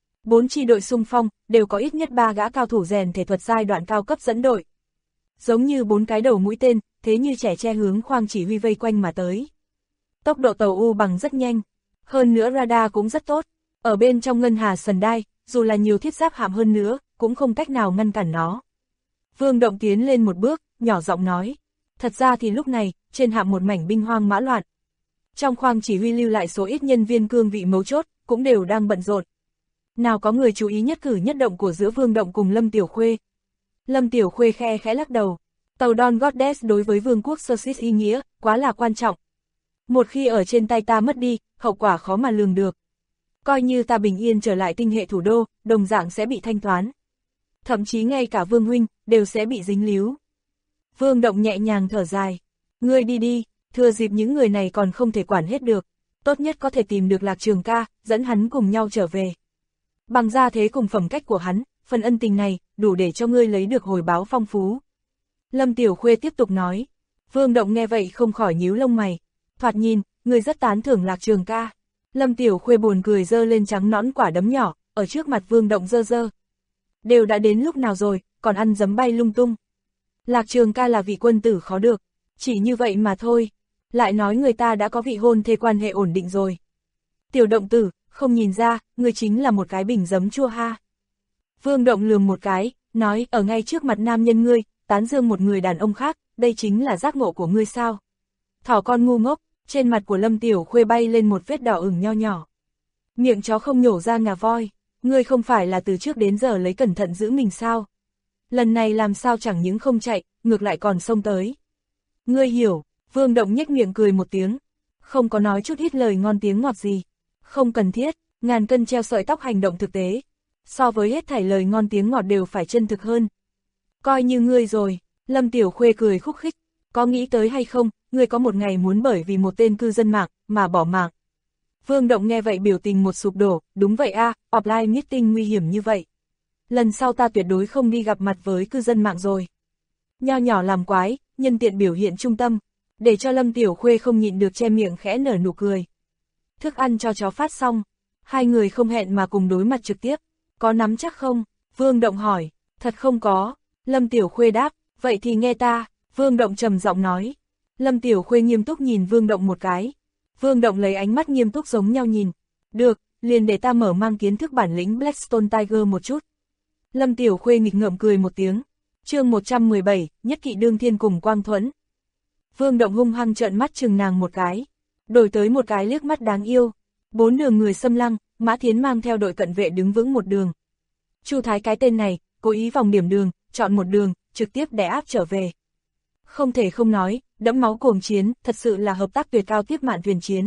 4 chi đội xung phong, đều có ít nhất 3 gã cao thủ rèn thể thuật giai đoạn cao cấp dẫn đội. Giống như 4 cái đầu mũi tên, thế như trẻ tre hướng khoang chỉ huy vây quanh mà tới. Tốc độ tàu U bằng rất nhanh, hơn nữa radar cũng rất tốt. Ở bên trong ngân hà sần đai, dù là nhiều thiết giáp hạm hơn nữa, cũng không cách nào ngăn cản nó. Vương Động tiến lên một bước, nhỏ giọng nói. Thật ra thì lúc này, trên hạm một mảnh binh hoang mã loạn. Trong khoang chỉ huy lưu lại số ít nhân viên cương vị mấu chốt, cũng đều đang bận rộn. Nào có người chú ý nhất cử nhất động của giữa Vương Động cùng Lâm Tiểu Khuê. Lâm Tiểu Khuê khẽ lắc đầu. Tàu Don Goddess đối với vương quốc Circe ý nghĩa, quá là quan trọng. Một khi ở trên tay ta mất đi, hậu quả khó mà lường được. Coi như ta bình yên trở lại tinh hệ thủ đô, đồng dạng sẽ bị thanh toán. Thậm chí ngay cả Vương huynh, đều sẽ bị dính líu. Vương Động nhẹ nhàng thở dài. Ngươi đi đi, thừa dịp những người này còn không thể quản hết được. Tốt nhất có thể tìm được Lạc Trường ca, dẫn hắn cùng nhau trở về. Bằng gia thế cùng phẩm cách của hắn, phần ân tình này, đủ để cho ngươi lấy được hồi báo phong phú. Lâm Tiểu Khuê tiếp tục nói. Vương Động nghe vậy không khỏi nhíu lông mày. Thoạt nhìn, ngươi rất tán thưởng Lạc Trường ca. Lâm Tiểu Khuê buồn cười giơ lên trắng nõn quả đấm nhỏ, ở trước mặt Vương Động giơ. Đều đã đến lúc nào rồi, còn ăn giấm bay lung tung. Lạc Trường ca là vị quân tử khó được, chỉ như vậy mà thôi. Lại nói người ta đã có vị hôn thê quan hệ ổn định rồi. Tiểu Động tử, không nhìn ra, ngươi chính là một cái bình giấm chua ha. Vương Động lườm một cái, nói ở ngay trước mặt nam nhân ngươi, tán dương một người đàn ông khác, đây chính là giác ngộ của ngươi sao. Thỏ con ngu ngốc, trên mặt của Lâm Tiểu Khuê bay lên một vết đỏ ửng nho nhỏ. Miệng chó không nhổ ra ngà voi, ngươi không phải là từ trước đến giờ lấy cẩn thận giữ mình sao. Lần này làm sao chẳng những không chạy, ngược lại còn xông tới. Ngươi hiểu, Vương Động nhếch miệng cười một tiếng, không có nói chút ít lời ngon tiếng ngọt gì. Không cần thiết, ngàn cân treo sợi tóc hành động thực tế. So với hết thảy lời ngon tiếng ngọt đều phải chân thực hơn. Coi như ngươi rồi, Lâm Tiểu Khuê cười khúc khích, có nghĩ tới hay không, ngươi có một ngày muốn bởi vì một tên cư dân mạng, mà bỏ mạng. Vương Động nghe vậy biểu tình một sụp đổ, đúng vậy a, offline meeting nguy hiểm như vậy. Lần sau ta tuyệt đối không đi gặp mặt với cư dân mạng rồi. Nho nhỏ làm quái, nhân tiện biểu hiện trung tâm, để cho Lâm Tiểu Khuê không nhịn được che miệng khẽ nở nụ cười. Thức ăn cho chó phát xong, hai người không hẹn mà cùng đối mặt trực tiếp. Có nắm chắc không? Vương Động hỏi. Thật không có. Lâm Tiểu Khuê đáp. Vậy thì nghe ta. Vương Động trầm giọng nói. Lâm Tiểu Khuê nghiêm túc nhìn Vương Động một cái. Vương Động lấy ánh mắt nghiêm túc giống nhau nhìn. Được, liền để ta mở mang kiến thức bản lĩnh Blackstone Tiger một chút. Lâm Tiểu Khuê nghịch ngợm cười một tiếng. Chương 117, nhất kỵ đương thiên cùng Quang Thuẫn. Vương Động hung hăng trợn mắt chừng nàng một cái. Đổi tới một cái liếc mắt đáng yêu. 4 đường người xâm lăng, Mã Thiến mang theo đội cận vệ đứng vững một đường. Chu Thái cái tên này, cố ý vòng điểm đường, chọn một đường, trực tiếp đè áp trở về. Không thể không nói, đẫm máu cuồng chiến, thật sự là hợp tác tuyệt cao tiếp mạn thuyền chiến.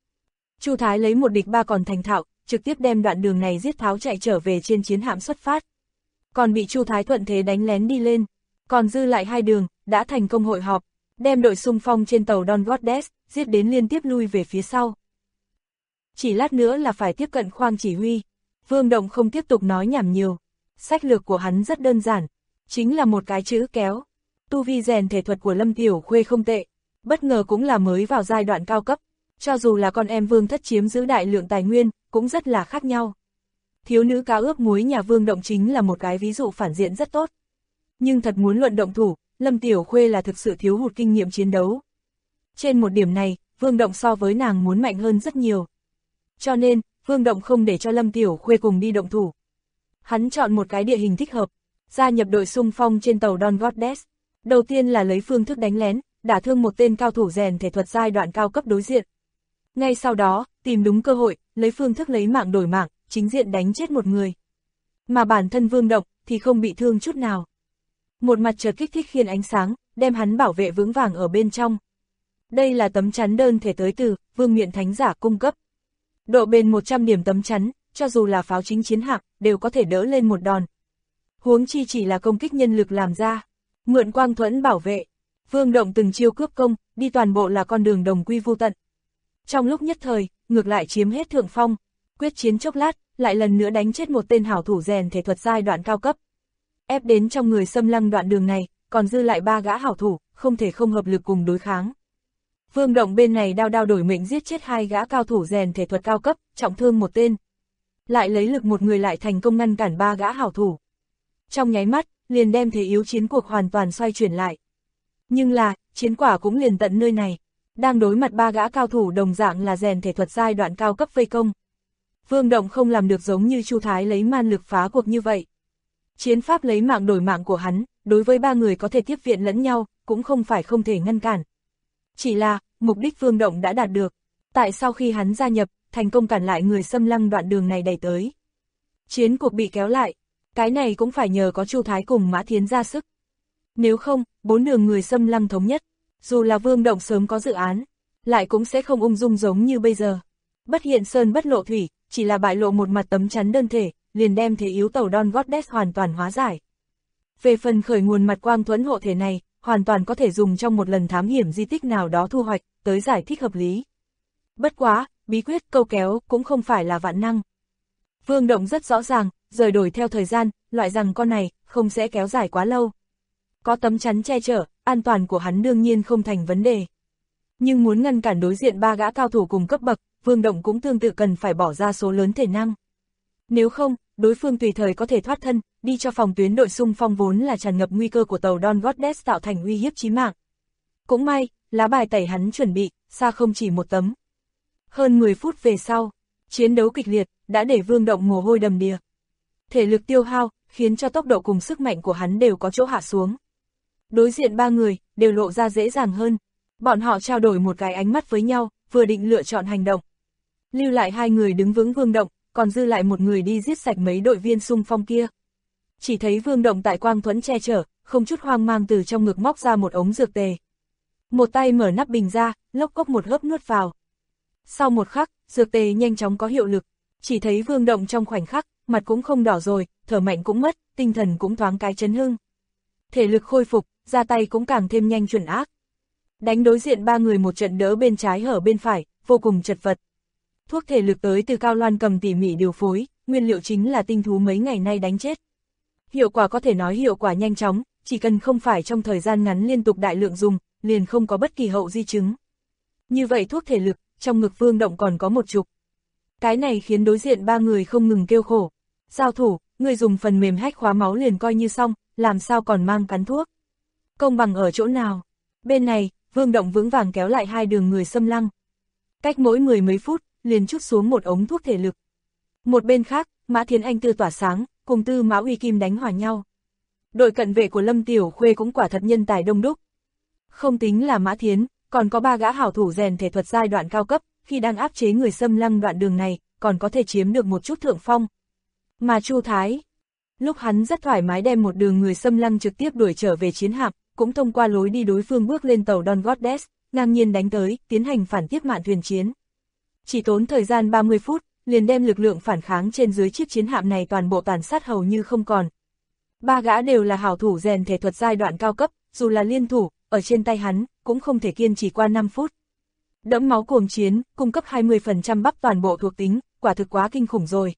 Chu Thái lấy 1 địch 3 còn thành thạo, trực tiếp đem đoạn đường này giết tháo chạy trở về trên chiến hạm xuất phát. Còn bị Chu Thái thuận thế đánh lén đi lên, còn dư lại 2 đường, đã thành công hội họp, đem đội xung phong trên tàu Don Goddess, giết đến liên tiếp lui về phía sau. Chỉ lát nữa là phải tiếp cận khoang chỉ huy. Vương Động không tiếp tục nói nhảm nhiều. Sách lược của hắn rất đơn giản, chính là một cái chữ kéo. Tu vi rèn thể thuật của Lâm Tiểu Khuê không tệ, bất ngờ cũng là mới vào giai đoạn cao cấp. Cho dù là con em Vương Thất chiếm giữ đại lượng tài nguyên, cũng rất là khác nhau. Thiếu nữ cá ướp muối nhà Vương Động chính là một cái ví dụ phản diện rất tốt. Nhưng thật muốn luận động thủ, Lâm Tiểu Khuê là thực sự thiếu hụt kinh nghiệm chiến đấu. Trên một điểm này, Vương Động so với nàng muốn mạnh hơn rất nhiều. Cho nên, Vương Động không để cho Lâm Tiểu Khuê cùng đi động thủ. Hắn chọn một cái địa hình thích hợp, gia nhập đội xung phong trên tàu Don Goddess. Đầu tiên là lấy phương thức đánh lén, đả thương một tên cao thủ rèn thể thuật giai đoạn cao cấp đối diện. Ngay sau đó, tìm đúng cơ hội, lấy phương thức lấy mạng đổi mạng, chính diện đánh chết một người. Mà bản thân Vương Động thì không bị thương chút nào. Một mặt chợt kích thích khiên ánh sáng, đem hắn bảo vệ vững vàng ở bên trong. Đây là tấm chắn đơn thể tới từ Vương Miện Thánh Giả cung cấp. Độ bền 100 điểm tấm chắn, cho dù là pháo chính chiến hạm, đều có thể đỡ lên một đòn. Huống chi chỉ là công kích nhân lực làm ra, mượn quang thuẫn bảo vệ. Vương Động từng chiêu cướp công, đi toàn bộ là con đường đồng quy vu tận. Trong lúc nhất thời, ngược lại chiếm hết thượng phong, quyết chiến chốc lát, lại lần nữa đánh chết một tên hảo thủ rèn thể thuật giai đoạn cao cấp. Ép đến trong người Xâm Lăng đoạn đường này, còn dư lại 3 gã hảo thủ, không thể không hợp lực cùng đối kháng. Vương Động bên này đao đao đổi mệnh giết chết 2 gã cao thủ rèn thể thuật cao cấp, trọng thương một tên. Lại lấy lực một người lại thành công ngăn cản 3 gã hảo thủ. Trong nháy mắt, liền đem thế yếu chiến cuộc hoàn toàn xoay chuyển lại. Nhưng là, chiến quả cũng liền tận nơi này. Đang đối mặt 3 gã cao thủ đồng dạng là rèn thể thuật giai đoạn cao cấp vây công. Vương Động không làm được giống như Chu Thái lấy man lực phá cuộc như vậy. Chiến pháp lấy mạng đổi mạng của hắn, đối với 3 người có thể tiếp viện lẫn nhau, cũng không phải không thể ngăn cản. Chỉ là, mục đích Vương Động đã đạt được. Tại sau khi hắn gia nhập, thành công cản lại người Xâm Lăng đoạn đường này đẩy tới. Chiến cuộc bị kéo lại, cái này cũng phải nhờ có Chu Thái cùng Mã Thiến ra sức. Nếu không, 4 đường người Xâm Lăng thống nhất, dù là Vương Động sớm có dự án, lại cũng sẽ không ung dung giống như bây giờ. Bất hiện sơn bất lộ thủy, chỉ là bại lộ một mặt tấm chắn đơn thể, liền đem thế yếu tàu Don Goddess hoàn toàn hóa giải. Về phần khởi nguồn mặt quang thuẫn hộ thể này, hoàn toàn có thể dùng trong một lần thám hiểm di tích nào đó thu hoạch, tới giải thích hợp lý. Bất quá, bí quyết câu kéo cũng không phải là vạn năng. Vương Động rất rõ ràng, rời đổi theo thời gian, loại rằng con này, không sẽ kéo dài quá lâu. Có tấm chắn che chở, an toàn của hắn đương nhiên không thành vấn đề. Nhưng muốn ngăn cản đối diện 3 gã cao thủ cùng cấp bậc, Vương Động cũng tương tự cần phải bỏ ra số lớn thể năng. Nếu không, đối phương tùy thời có thể thoát thân, đi cho phòng tuyến đội xung phong vốn là tràn ngập nguy cơ của tàu Don Goddess tạo thành uy hiếp chí mạng. Cũng may, lá bài tẩy hắn chuẩn bị, xa không chỉ một tấm. Hơn 10 phút về sau, chiến đấu kịch liệt, đã để Vương Động mồ hôi đầm đìa. Thể lực tiêu hao, khiến cho tốc độ cùng sức mạnh của hắn đều có chỗ hạ xuống. Đối diện 3 người, đều lộ ra dễ dàng hơn. Bọn họ trao đổi một cái ánh mắt với nhau, vừa định lựa chọn hành động. Lưu lại 2 người đứng vững Vương Động, còn dư lại một người đi giết sạch mấy đội viên xung phong kia. Chỉ thấy Vương Động tại quang thuẫn che chở, không chút hoang mang từ trong ngực móc ra một ống dược tề. Một tay mở nắp bình ra, lốc cốc một hớp nuốt vào. Sau một khắc, dược tề nhanh chóng có hiệu lực. Chỉ thấy Vương Động trong khoảnh khắc, mặt cũng không đỏ rồi, thở mạnh cũng mất, tinh thần cũng thoáng cái chấn hưng. Thể lực khôi phục, ra tay cũng càng thêm nhanh chuẩn ác. Đánh đối diện 3 người một trận đỡ bên trái hở bên phải, vô cùng chật vật. Thuốc thể lực tới từ Cao Loan Cầm tỉ mỉ điều phối, nguyên liệu chính là tinh thú mấy ngày nay đánh chết. Hiệu quả có thể nói hiệu quả nhanh chóng, chỉ cần không phải trong thời gian ngắn liên tục đại lượng dùng, liền không có bất kỳ hậu di chứng. Như vậy thuốc thể lực, trong ngực Vương Động còn có 10. Cái này khiến đối diện 3 người không ngừng kêu khổ. Giao thủ, người dùng phần mềm hack khóa máu liền coi như xong, làm sao còn mang cắn thuốc. Công bằng ở chỗ nào? Bên này, Vương Động vững vàng kéo lại 2 đường người Xâm Lăng. Cách mỗi 10 mấy phút, liền trút xuống một ống thuốc thể lực. Một bên khác, Mã Thiến Anh tư tỏa sáng, cùng Tư Mã Uy Kim đánh hòa nhau. Đội cận vệ của Lâm Tiểu Khuê cũng quả thật nhân tài đông đúc. Không tính là Mã Thiến, còn có 3 gã hảo thủ rèn thể thuật giai đoạn cao cấp, khi đang áp chế người Xâm Lăng đoạn đường này, còn có thể chiếm được một chút thượng phong. Mà Chu Thái, lúc hắn rất thoải mái đem một đường người Xâm Lăng trực tiếp đuổi trở về chiến hạm, cũng thông qua lối đi đối phương bước lên tàu Don Goddess, ngang nhiên đánh tới, tiến hành phản tiếp mạn thuyền chiến. Chỉ tốn thời gian 30 phút, liền đem lực lượng phản kháng trên dưới chiếc chiến hạm này toàn bộ tàn sát hầu như không còn. 3 gã đều là hảo thủ rèn thể thuật giai đoạn cao cấp, dù là liên thủ, ở trên tay hắn, cũng không thể kiên trì qua 5 phút. Đẫm máu cuồng chiến, cung cấp 20% bắp toàn bộ thuộc tính, quả thực quá kinh khủng rồi.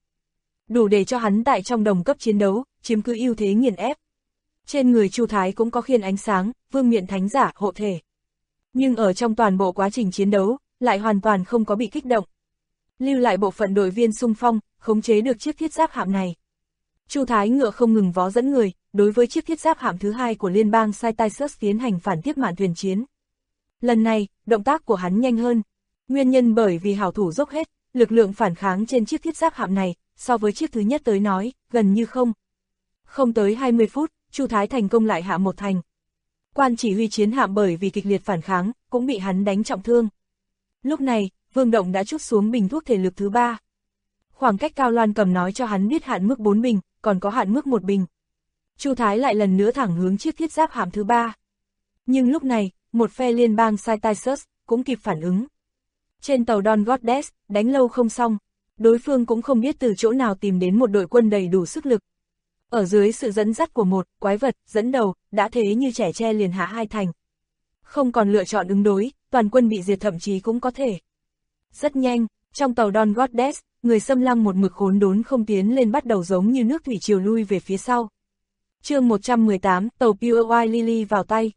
Đủ để cho hắn tại trong đồng cấp chiến đấu, chiếm cứ ưu thế nghiền ép. Trên người Chu Thái cũng có khiên ánh sáng, vương miện thánh giả hộ thể. Nhưng ở trong toàn bộ quá trình chiến đấu, lại hoàn toàn không có bị kích động. Lưu lại bộ phận đội viên xung phong, khống chế được chiếc thiết giáp hạm này. Chu Thái ngựa không ngừng vó dẫn người, đối với chiếc thiết giáp hạm thứ 2 của liên bang Saitaisus tiến hành phản tiếp mạn thuyền chiến. Lần này, động tác của hắn nhanh hơn. Nguyên nhân bởi vì hảo thủ dốc hết, lực lượng phản kháng trên chiếc thiết giáp hạm này, so với chiếc thứ nhất tới nói, gần như không. Không tới 20 phút, Chu Thái thành công lại hạ một thành. Quan chỉ huy chiến hạm bởi vì kịch liệt phản kháng, cũng bị hắn đánh trọng thương. Lúc này, Vương Động đã trút xuống bình thuốc thể lực thứ 3. Khoảng cách Cao Loan Cầm nói cho hắn biết hạn mức 4 bình, còn có hạn mức 1 bình. Chu Thái lại lần nữa thẳng hướng chiếc thiết giáp hạm thứ 3. Nhưng lúc này, một phe liên bang Saitaisus cũng kịp phản ứng. Trên tàu Don Goddess, đánh lâu không xong, đối phương cũng không biết từ chỗ nào tìm đến một đội quân đầy đủ sức lực. Ở dưới sự dẫn dắt của một quái vật dẫn đầu, đã thế như trẻ tre liền hạ hai thành. Không còn lựa chọn ứng đối, toàn quân bị diệt thậm chí cũng có thể. Rất nhanh, trong tàu Dawn Goddess, người xâm lăng một mực khốn đốn không tiến lên bắt đầu giống như nước thủy triều lui về phía sau. Chương 118, tàu Pure White Lily vào tay.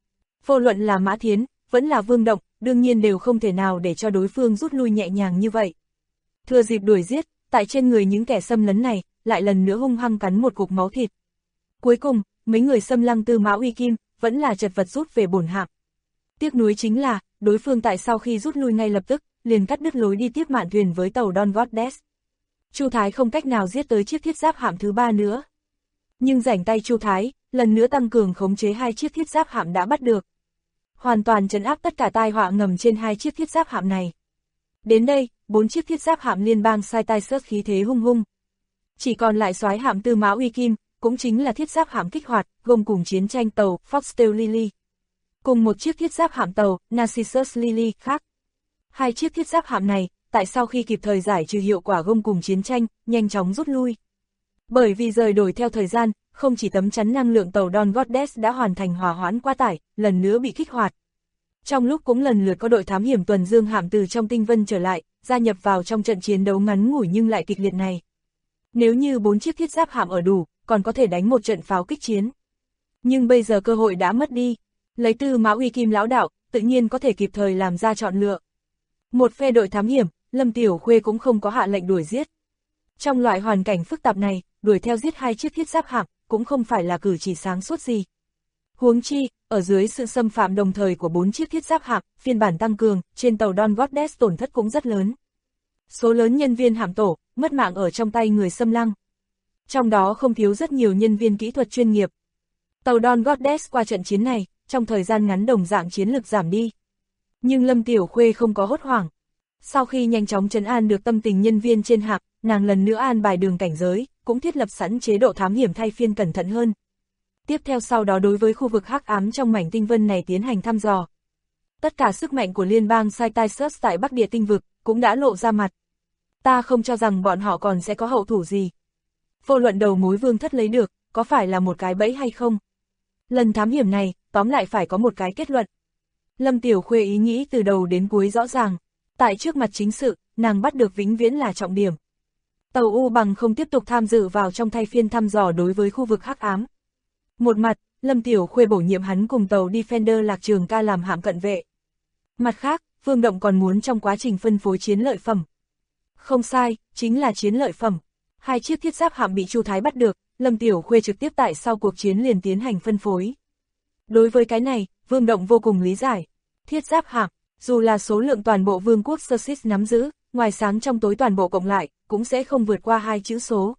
Vô luận là Mã Thiến, vẫn là Vương Động, đương nhiên đều không thể nào để cho đối phương rút lui nhẹ nhàng như vậy. Thừa dịp đuổi giết, tại trên người những kẻ xâm lấn này, lại lần nữa hung hăng cắn một cục máu thịt. Cuối cùng, mấy người xâm lăng Tư Mã Uy Kim, vẫn là chật vật rút về bổn hạm. Tiếc nuối chính là, đối phương tại sau khi rút lui ngay lập tức, liền cắt đứt lối đi tiếp mạn thuyền với tàu Dawn Goddess. Chu Thái không cách nào giết tới chiếc thiết giáp hạm thứ 3 nữa. Nhưng rảnh tay Chu Thái, lần nữa tăng cường khống chế 2 chiếc thiết giáp hạm đã bắt được. Hoàn toàn trấn áp tất cả tai họa ngầm trên 2 chiếc thiết giáp hạm này. Đến đây, 4 chiếc thiết giáp hạm liên bang sai tai sớt khí thế hung hung. Chỉ còn lại soái hạm Tư Mã Uy Kim, cũng chính là thiết giáp hạm kích hoạt, gồm cùng chiến tranh tàu Foxtail Lily. Cùng một chiếc thiết giáp hạm tàu Narcissus Lily khác. 2 chiếc thiết giáp hạm này, tại sau khi kịp thời giải trừ hiệu quả gông cùng chiến tranh, nhanh chóng rút lui. Bởi vì rời đổi theo thời gian, không chỉ tấm chắn năng lượng tàu Dawn Goddess đã hoàn thành hòa hoãn quá tải, lần nữa bị kích hoạt. Trong lúc cũng lần lượt có đội thám hiểm tuần dương hạm từ trong tinh vân trở lại, gia nhập vào trong trận chiến đấu ngắn ngủi nhưng lại kịch liệt này. Nếu như 4 chiếc thiết giáp hạm ở đủ, còn có thể đánh một trận pháo kích chiến. Nhưng bây giờ cơ hội đã mất đi. Lấy Tư Mã Uy Kim lão đạo, tự nhiên có thể kịp thời làm ra chọn lựa. Một phe đội thám hiểm, Lâm Tiểu Khuê cũng không có hạ lệnh đuổi giết. Trong loại hoàn cảnh phức tạp này, đuổi theo giết 2 chiếc thiết giáp hạm, cũng không phải là cử chỉ sáng suốt gì. Huống chi, ở dưới sự xâm phạm đồng thời của 4 chiếc thiết giáp hạm, phiên bản tăng cường, trên tàu Dawn Goddess tổn thất cũng rất lớn. Số lớn nhân viên hạm tổ, mất mạng ở trong tay người xâm lăng. Trong đó không thiếu rất nhiều nhân viên kỹ thuật chuyên nghiệp. Tàu Dawn Goddess qua trận chiến này, trong thời gian ngắn đồng dạng chiến lực giảm đi. Nhưng Lâm Tiểu Khuê không có hốt hoảng. Sau khi nhanh chóng trấn an được tâm tình nhân viên trên hạm, nàng lần nữa an bài đường cảnh giới, cũng thiết lập sẵn chế độ thám hiểm thay phiên cẩn thận hơn. Tiếp theo sau đó đối với khu vực hắc ám trong mảnh tinh vân này tiến hành thăm dò. Tất cả sức mạnh của liên bang Saitaisus tại Bắc Địa tinh vực, cũng đã lộ ra mặt. Ta không cho rằng bọn họ còn sẽ có hậu thủ gì. Vô luận đầu mối Vương Thất lấy được, có phải là một cái bẫy hay không? Lần thám hiểm này, tóm lại phải có một cái kết luận. Lâm Tiểu Khuê ý nghĩ từ đầu đến cuối rõ ràng. Tại trước mặt chính sự, nàng bắt được vĩnh viễn là trọng điểm. Tàu U Bằng không tiếp tục tham dự vào trong thay phiên thăm dò đối với khu vực hắc ám. Một mặt, Lâm Tiểu Khuê bổ nhiệm hắn cùng tàu Defender Lạc Trường Ca làm hạm cận vệ. Mặt khác, Vương Động còn muốn trong quá trình phân phối chiến lợi phẩm. Không sai, chính là chiến lợi phẩm. 2 chiếc thiết giáp hạm bị Chu Thái bắt được, Lâm Tiểu Khuê trực tiếp tại sau cuộc chiến liền tiến hành phân phối. Đối với cái này, Vương Động vô cùng lý giải. Thiết giáp hạm, dù là số lượng toàn bộ vương quốc Sussex nắm giữ, ngoài sáng trong tối toàn bộ cộng lại, cũng sẽ không vượt qua 2 chữ số.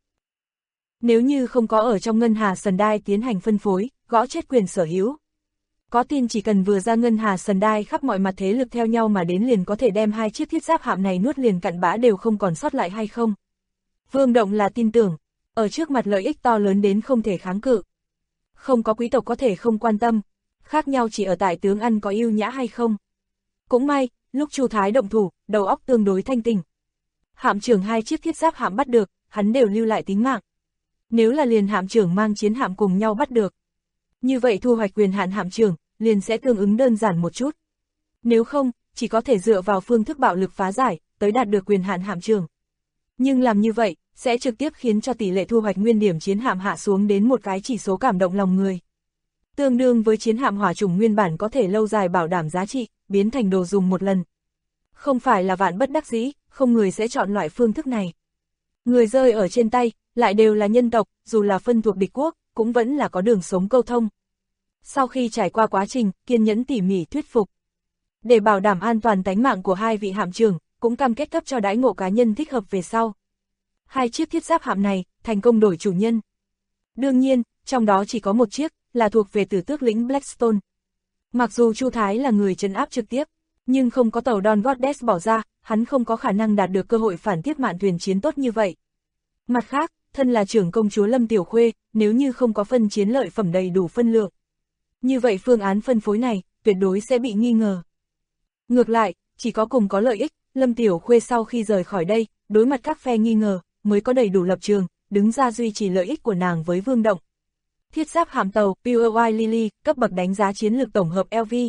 Nếu như không có ở trong Ngân Hà Sần Đai tiến hành phân phối, gõ chết quyền sở hữu. Có tin chỉ cần vừa ra Ngân Hà Sần Đai khắp mọi mặt thế lực theo nhau mà đến liền có thể đem 2 chiếc thiết giáp hạm này nuốt liền cặn bã đều không còn sót lại hay không? Vương Động là tin tưởng, ở trước mặt lợi ích to lớn đến không thể kháng cự. Không có quý tộc có thể không quan tâm, khác nhau chỉ ở tại tướng ăn có ưu nhã hay không. Cũng may, lúc Chu Thái động thủ, đầu óc tương đối thanh tỉnh. Hạm trưởng 2 chiếc thiết giáp hạm bắt được, hắn đều lưu lại tính mạng. Nếu là liền hạm trưởng mang chiến hạm cùng nhau bắt được, như vậy thu hoạch quyền hạn hạm trưởng, liền sẽ tương ứng đơn giản một chút. Nếu không, chỉ có thể dựa vào phương thức bạo lực phá giải, tới đạt được quyền hạn hạm trưởng. Nhưng làm như vậy, sẽ trực tiếp khiến cho tỷ lệ thu hoạch nguyên điểm chiến hạm hạ xuống đến một cái chỉ số cảm động lòng người. Tương đương với chiến hạm hỏa chủng nguyên bản có thể lâu dài bảo đảm giá trị, biến thành đồ dùng một lần. Không phải là vạn bất đắc dĩ, không người sẽ chọn loại phương thức này. Người rơi ở trên tay, lại đều là nhân tộc, dù là phân thuộc địch quốc, cũng vẫn là có đường sống câu thông. Sau khi trải qua quá trình, kiên nhẫn tỉ mỉ thuyết phục. Để bảo đảm an toàn tánh mạng của 2 vị hạm trưởng, cũng cam kết cấp cho đãi ngộ cá nhân thích hợp về sau. 2 chiếc thiết giáp hạm này, thành công đổi chủ nhân. Đương nhiên, trong đó chỉ có một chiếc, là thuộc về Tử Tước lĩnh Blackstone. Mặc dù Chu Thái là người trấn áp trực tiếp, nhưng không có tàu Dawn Goddess bỏ ra, hắn không có khả năng đạt được cơ hội phản tiếp mạn thuyền chiến tốt như vậy. Mặt khác, thân là trưởng công chúa Lâm Tiểu Khuê, nếu như không có phân chiến lợi phẩm đầy đủ phân lượng, như vậy phương án phân phối này, tuyệt đối sẽ bị nghi ngờ. Ngược lại, chỉ có cùng có lợi ích, Lâm Tiểu Khuê sau khi rời khỏi đây, đối mặt các phe nghi ngờ, mới có đầy đủ lập trường, đứng ra duy trì lợi ích của nàng với Vương Động. Thiết giáp hạm tàu Pure Lily, cấp bậc đánh giá chiến lược tổng hợp LV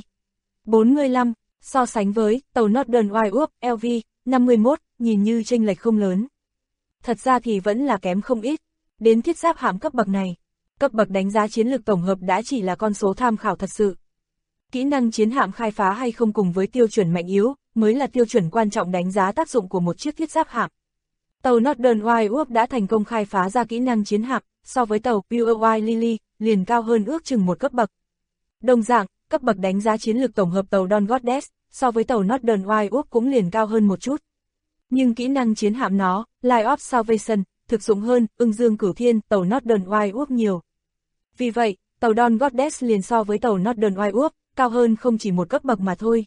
45, so sánh với tàu Northern White LV 51, nhìn như chênh lệch không lớn. Thật ra thì vẫn là kém không ít. Đến thiết giáp hạm cấp bậc này, cấp bậc đánh giá chiến lược tổng hợp đã chỉ là con số tham khảo thật sự. Kỹ năng chiến hạm khai phá hay không cùng với tiêu chuẩn mạnh yếu, mới là tiêu chuẩn quan trọng đánh giá tác dụng của một chiếc thiết giáp hạm. Tàu Northern White đã thành công khai phá ra kỹ năng chiến hạm, so với tàu Pure Lily, liền cao hơn ước chừng một cấp bậc. Đồng dạng, cấp bậc đánh giá chiến lược tổng hợp tàu Dawn Goddess, so với tàu Northern White cũng liền cao hơn một chút. Nhưng kỹ năng chiến hạm nó, Light of Salvation, thực dụng hơn, Ưng Dương Cửu Thiên, tàu Northern White nhiều. Vì vậy, tàu Dawn Goddess liền so với tàu Northern White cao hơn không chỉ một cấp bậc mà thôi.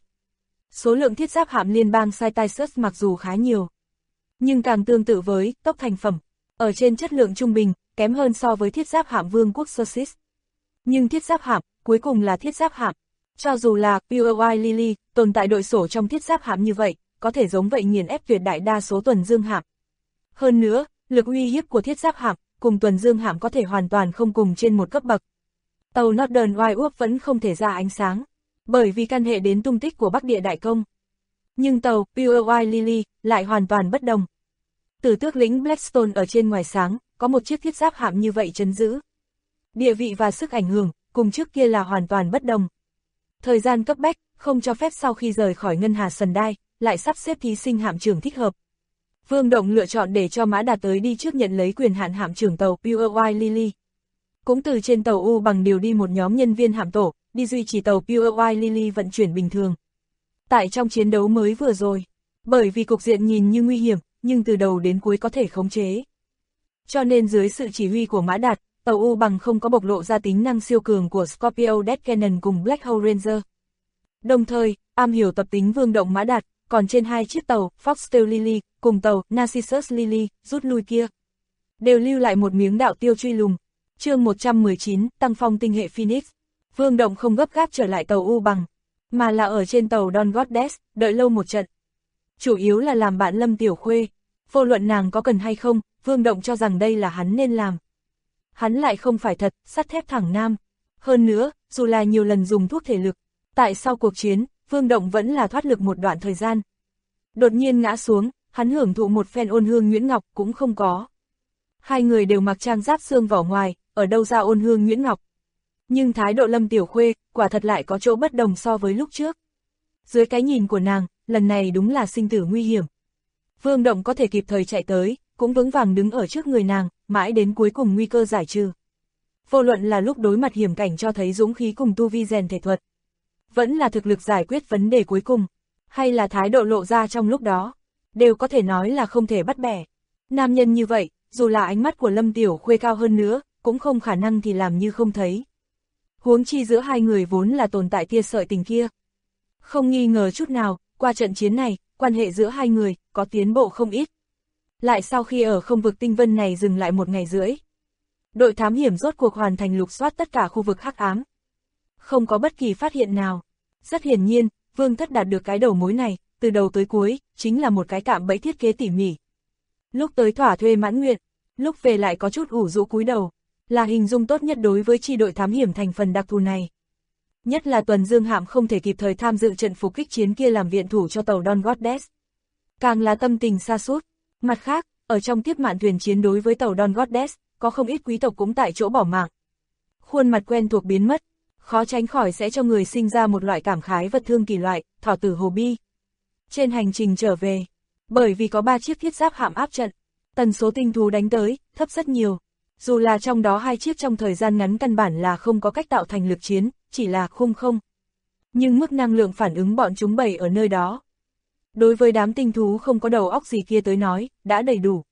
Số lượng thiết giáp hạm liên bang Cyrus mặc dù khá nhiều, nhưng càng tương tự với tốc thành phẩm, ở trên chất lượng trung bình, kém hơn so với thiết giáp hạm Vương quốc Sosis. Nhưng thiết giáp hạm, cuối cùng là thiết giáp hạm. Cho dù là Pure Lily, tồn tại đội sổ trong thiết giáp hạm như vậy, có thể giống vậy nghiền ép tuyệt đại đa số tuần dương hạm. Hơn nữa, lực uy hiếp của thiết giáp hạm, cùng tuần dương hạm có thể hoàn toàn không cùng trên một cấp bậc. Tàu Northern White vẫn không thể ra ánh sáng, bởi vì căn hệ đến tung tích của Bắc Địa Đại Công. Nhưng tàu Pure Lily lại hoàn toàn bất đồng. Tử tước lĩnh Blackstone ở trên ngoài sáng, có một chiếc thiết giáp hạm như vậy trấn giữ. Địa vị và sức ảnh hưởng, cùng trước kia là hoàn toàn bất đồng. Thời gian cấp bách, không cho phép sau khi rời khỏi Ngân Hà Sundai, lại sắp xếp thí sinh hạm trưởng thích hợp. Vương Động lựa chọn để cho Mã Đạt tới đi trước nhận lấy quyền hạn hạm trưởng tàu Pure Lily. Cũng từ trên tàu U bằng điều đi một nhóm nhân viên hạm tổ, đi duy trì tàu Pure Lily vận chuyển bình thường. Tại trong chiến đấu mới vừa rồi, bởi vì cục diện nhìn như nguy hiểm, nhưng từ đầu đến cuối có thể khống chế. Cho nên dưới sự chỉ huy của Mã Đạt, tàu U bằng không có bộc lộ ra tính năng siêu cường của Scorpio Death Cannon cùng Black Hole Ranger. Đồng thời, am hiểu tập tính Vương Động Mã Đạt, còn trên hai chiếc tàu Foxtail Lily cùng tàu Narcissus Lily rút lui kia, đều lưu lại một miếng đạo tiêu truy lùng. Chương 119, tăng phong tinh hệ Phoenix. Vương Động không gấp gáp trở lại tàu U bằng, mà là ở trên tàu Dawn Goddess, đợi lâu một trận. Chủ yếu là làm bạn Lâm Tiểu Khuê. Vô luận nàng có cần hay không, Vương Động cho rằng đây là hắn nên làm. Hắn lại không phải thật, sắt thép thẳng nam. Hơn nữa, dù là nhiều lần dùng thuốc thể lực, tại sau cuộc chiến, Vương Động vẫn là thoát lực một đoạn thời gian. Đột nhiên ngã xuống, hắn hưởng thụ một phen ôn hương nhuyễn ngọc cũng không có. Hai người đều mặc trang giáp xương vỏ ngoài, ở đâu ra ôn hương nhuyễn ngọc. Nhưng thái độ Lâm Tiểu Khuê, quả thật lại có chỗ bất đồng so với lúc trước. Dưới cái nhìn của nàng, lần này đúng là sinh tử nguy hiểm. Vương Động có thể kịp thời chạy tới, cũng vững vàng đứng ở trước người nàng, mãi đến cuối cùng nguy cơ giải trừ. Vô luận là lúc đối mặt hiểm cảnh cho thấy dũng khí cùng tu vi rèn thể thuật, vẫn là thực lực giải quyết vấn đề cuối cùng, hay là thái độ lộ ra trong lúc đó, đều có thể nói là không thể bắt bẻ. Nam nhân như vậy, dù là ánh mắt của Lâm Tiểu Khuê cao hơn nữa, cũng không khả năng thì làm như không thấy. Huống chi giữa hai người vốn là tồn tại tia sợi tình kia. Không nghi ngờ chút nào, qua trận chiến này, quan hệ giữa hai người có tiến bộ không ít. Lại sau khi ở không vực tinh vân này dừng lại 1 ngày rưỡi, đội thám hiểm rốt cuộc hoàn thành lục soát tất cả khu vực hắc ám. Không có bất kỳ phát hiện nào. Rất hiển nhiên, Vương Thất đạt được cái đầu mối này, từ đầu tới cuối, chính là một cái cạm bẫy thiết kế tỉ mỉ. Lúc tới thỏa thuê mãn nguyện, lúc về lại có chút ủ rũ cúi đầu, là hình dung tốt nhất đối với chi đội thám hiểm thành phần đặc thù này. Nhất là tuần dương hạm không thể kịp thời tham dự trận phục kích chiến kia làm viện thủ cho tàu Dawn Goddess. Càng là tâm tình sa sút. Mặt khác, ở trong tiếp mạn thuyền chiến đối với tàu Dawn Goddess, có không ít quý tộc cũng tại chỗ bỏ mạng. Khuôn mặt quen thuộc biến mất, khó tránh khỏi sẽ cho người sinh ra một loại cảm khái vật thương kỳ loại, thỏ tử hồ bi. Trên hành trình trở về, bởi vì có 3 chiếc thiết giáp hạm áp trận, tần số tinh thú đánh tới, thấp rất nhiều. Dù là trong đó 2 chiếc trong thời gian ngắn căn bản là không có cách tạo thành lực chiến, chỉ là khung không. Nhưng mức năng lượng phản ứng bọn chúng bày ở nơi đó, đối với đám tinh thú không có đầu óc gì kia tới nói, đã đầy đủ.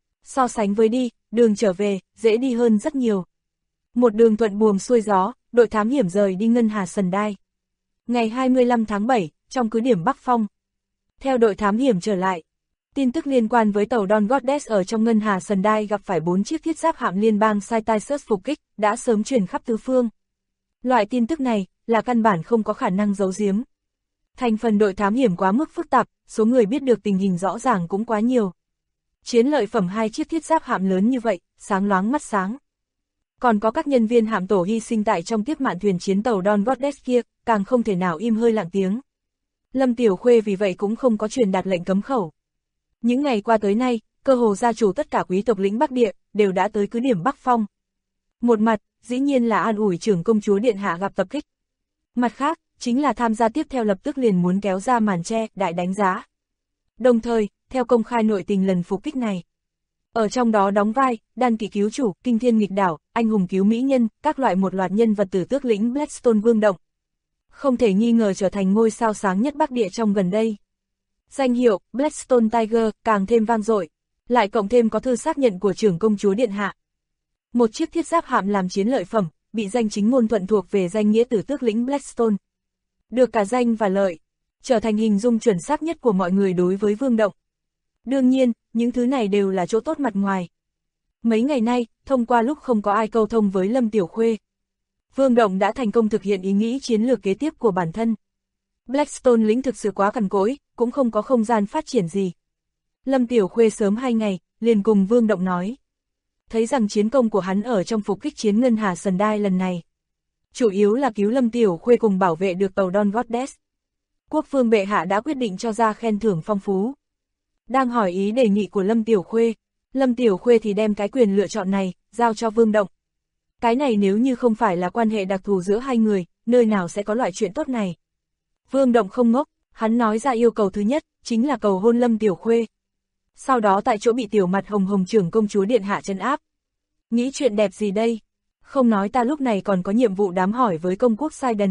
So sánh với đi, đường trở về, dễ đi hơn rất nhiều. Một đường thuận buồm xuôi gió, đội thám hiểm rời đi Ngân Hà Sundai. Ngày 25 tháng 7, trong cứ điểm Bắc Phong. Theo đội thám hiểm trở lại, tin tức liên quan với tàu Dawn Goddess ở trong Ngân Hà Sundai gặp phải 4 chiếc thiết giáp hạm liên bang Cyrus phục kích, đã sớm truyền khắp tứ phương. Loại tin tức này, là căn bản không có khả năng giấu giếm. Thành phần đội thám hiểm quá mức phức tạp, số người biết được tình hình rõ ràng cũng quá nhiều. Chiến lợi phẩm 2 chiếc thiết giáp hạm lớn như vậy, sáng loáng mắt sáng. Còn có các nhân viên hạm tổ hy sinh tại trong tiếp mạn thuyền chiến tàu Don Goddess kia, càng không thể nào im hơi lặng tiếng. Lâm Tiểu Khuê vì vậy cũng không có truyền đạt lệnh cấm khẩu. Những ngày qua tới nay, cơ hồ gia chủ tất cả quý tộc lĩnh Bắc Địa, đều đã tới cứ điểm Bắc Phong. Một mặt, dĩ nhiên là an ủi trưởng công chúa Điện Hạ gặp tập kích. Mặt khác, chính là tham gia tiếp theo lập tức liền muốn kéo ra màn che, đại đánh giá. Đồng thời, theo công khai nội tình lần phục kích này. Ở trong đó đóng vai, đan kỵ cứu chủ, kinh thiên nghịch đảo, anh hùng cứu mỹ nhân, các loại một loạt nhân vật tử tước lĩnh Blackstone Vương Động. Không thể nghi ngờ trở thành ngôi sao sáng nhất Bắc Địa trong gần đây. Danh hiệu, Blackstone Tiger, càng thêm vang dội, lại cộng thêm có thư xác nhận của trưởng công chúa Điện Hạ. Một chiếc thiết giáp hạm làm chiến lợi phẩm, bị danh chính ngôn thuận thuộc về danh nghĩa tử tước lĩnh Blackstone. Được cả danh và lợi, trở thành hình dung chuẩn xác nhất của mọi người đối với Vương Động. Đương nhiên, những thứ này đều là chỗ tốt mặt ngoài. Mấy ngày nay, thông qua lúc không có ai câu thông với Lâm Tiểu Khuê, Vương Động đã thành công thực hiện ý nghĩ chiến lược kế tiếp của bản thân. Blackstone lĩnh thực sự quá cằn cỗi, cũng không có không gian phát triển gì. Lâm Tiểu Khuê sớm 2 ngày, liền cùng Vương Động nói. Thấy rằng chiến công của hắn ở trong phục kích chiến Ngân Hà Sần Đai lần này, chủ yếu là cứu Lâm Tiểu Khuê cùng bảo vệ được tàu Don Goddess. Quốc vương bệ hạ đã quyết định cho ra khen thưởng phong phú. Đang hỏi ý đề nghị của Lâm Tiểu Khuê thì đem cái quyền lựa chọn này, giao cho Vương Động. Cái này nếu như không phải là quan hệ đặc thù giữa hai người, nơi nào sẽ có loại chuyện tốt này. Vương Động không ngốc, hắn nói ra yêu cầu thứ nhất, chính là cầu hôn Lâm Tiểu Khuê. Sau đó tại chỗ bị tiểu mặt hồng hồng trưởng công chúa Điện Hạ trấn áp. Nghĩ chuyện đẹp gì đây? Không nói ta lúc này còn có nhiệm vụ đám hỏi với công quốc Sidon.